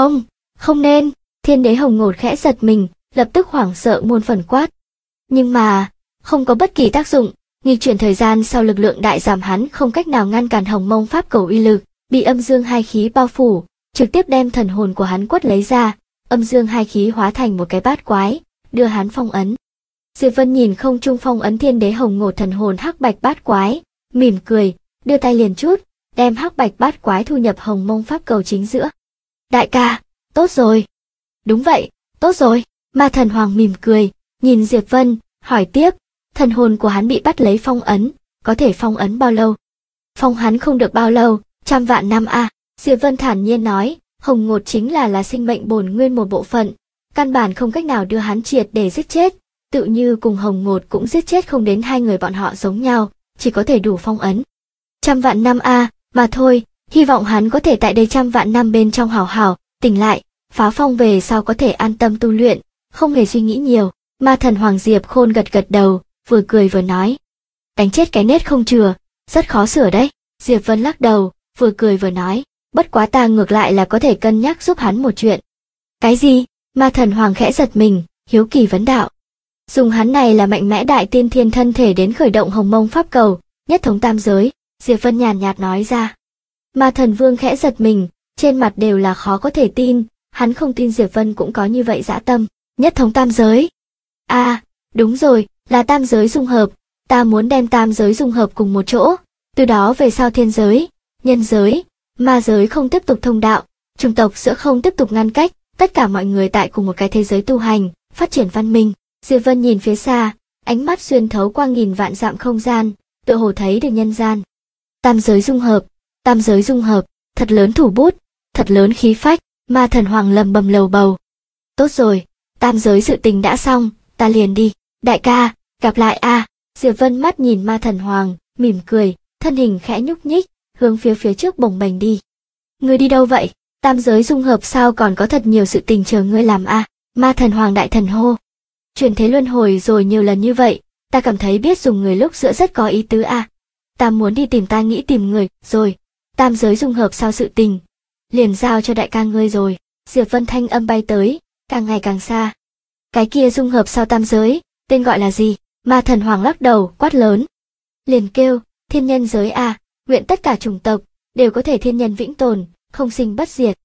Không nên. Thiên đế Hồng Ngột khẽ giật mình, lập tức hoảng sợ muôn phần quát. Nhưng mà, không có bất kỳ tác dụng, nghịch chuyển thời gian sau lực lượng đại giảm hắn không cách nào ngăn cản Hồng Mông Pháp Cầu uy lực, bị âm dương hai khí bao phủ, trực tiếp đem thần hồn của hắn quất lấy ra, âm dương hai khí hóa thành một cái bát quái, đưa hắn phong ấn. Diệp Vân nhìn không trung phong ấn Thiên đế Hồng Ngột thần hồn hắc bạch bát quái, mỉm cười, đưa tay liền chút, đem hắc bạch bát quái thu nhập Hồng Mông Pháp Cầu chính giữa. Đại ca, tốt rồi. Đúng vậy, tốt rồi. Ma thần Hoàng mỉm cười, nhìn Diệp Vân, hỏi tiếp, thần hồn của hắn bị bắt lấy phong ấn, có thể phong ấn bao lâu? Phong hắn không được bao lâu, 100 vạn năm à. Diệp Vân thản nhiên nói, Hồng Ngột chính là sinh mệnh bổn nguyên một bộ phận, căn bản không cách nào đưa hắn triệt để giết chết, tự như cùng Hồng Ngột cũng giết chết không đến hai người bọn họ giống nhau, chỉ có thể đủ phong ấn. 100 vạn năm à, mà thôi, hy vọng hắn có thể tại đây 100 vạn năm bên trong hảo hảo, tỉnh lại, phá phong về sau có thể an tâm tu luyện, không hề suy nghĩ nhiều. Ma thần Hoàng Diệp Khôn gật gật đầu, vừa cười vừa nói. Đánh chết cái nết không chừa, rất khó sửa đấy. Diệp Vân lắc đầu, vừa cười vừa nói, bất quá ta ngược lại là có thể cân nhắc giúp hắn một chuyện. Cái gì? Ma thần Hoàng khẽ giật mình, hiếu kỳ vấn đạo. Dùng hắn này là mạnh mẽ đại tiên thiên thân thể đến khởi động Hồng Mông Pháp Cầu, nhất thống tam giới. Diệp Vân nhàn nhạt nói ra. Ma thần Vương khẽ giật mình, trên mặt đều là khó có thể tin, hắn không tin Diệp Vân cũng có như vậy dã tâm, nhất thống tam giới. À, đúng rồi, là tam giới dung hợp, ta muốn đem tam giới dung hợp cùng một chỗ, từ đó về sau thiên giới, nhân giới, ma giới không tiếp tục thông đạo, chủng tộc giữa không tiếp tục ngăn cách, tất cả mọi người tại cùng một cái thế giới tu hành, phát triển văn minh. Diệp Vân nhìn phía xa, ánh mắt xuyên thấu qua nghìn vạn dặm không gian, tựa hồ thấy được nhân gian. Tam giới dung hợp, thật lớn thủ bút, thật lớn khí phách, ma thần Hoàng lầm bầm lầu bầu. Tốt rồi, tam giới sự tình đã xong, ta liền đi, đại ca, gặp lại a. Diệp Vân mắt nhìn ma thần Hoàng, mỉm cười, thân hình khẽ nhúc nhích, hướng phía trước bồng bềnh đi. Ngươi đi đâu vậy? Tam giới dung hợp sao còn có thật nhiều sự tình chờ ngươi làm a? Ma thần hoàng đại thần hô. Chuyển thế luân hồi rồi nhiều lần như vậy, ta cảm thấy biết dùng người lúc giữa rất có ý tứ a. Ta muốn đi tìm, ta nghĩ tìm người, rồi. Tam giới dung hợp sao sự tình? Liền giao cho đại ca ngươi rồi. Diệp Vân thanh âm bay tới, càng ngày càng xa. Cái kia dung hợp sao tam giới, tên gọi là gì? Ma thần hoàng lắc đầu, quát lớn. Liền kêu, thiên nhân giới a, nguyện tất cả chủng tộc đều có thể thiên nhân vĩnh tồn, không sinh bất diệt.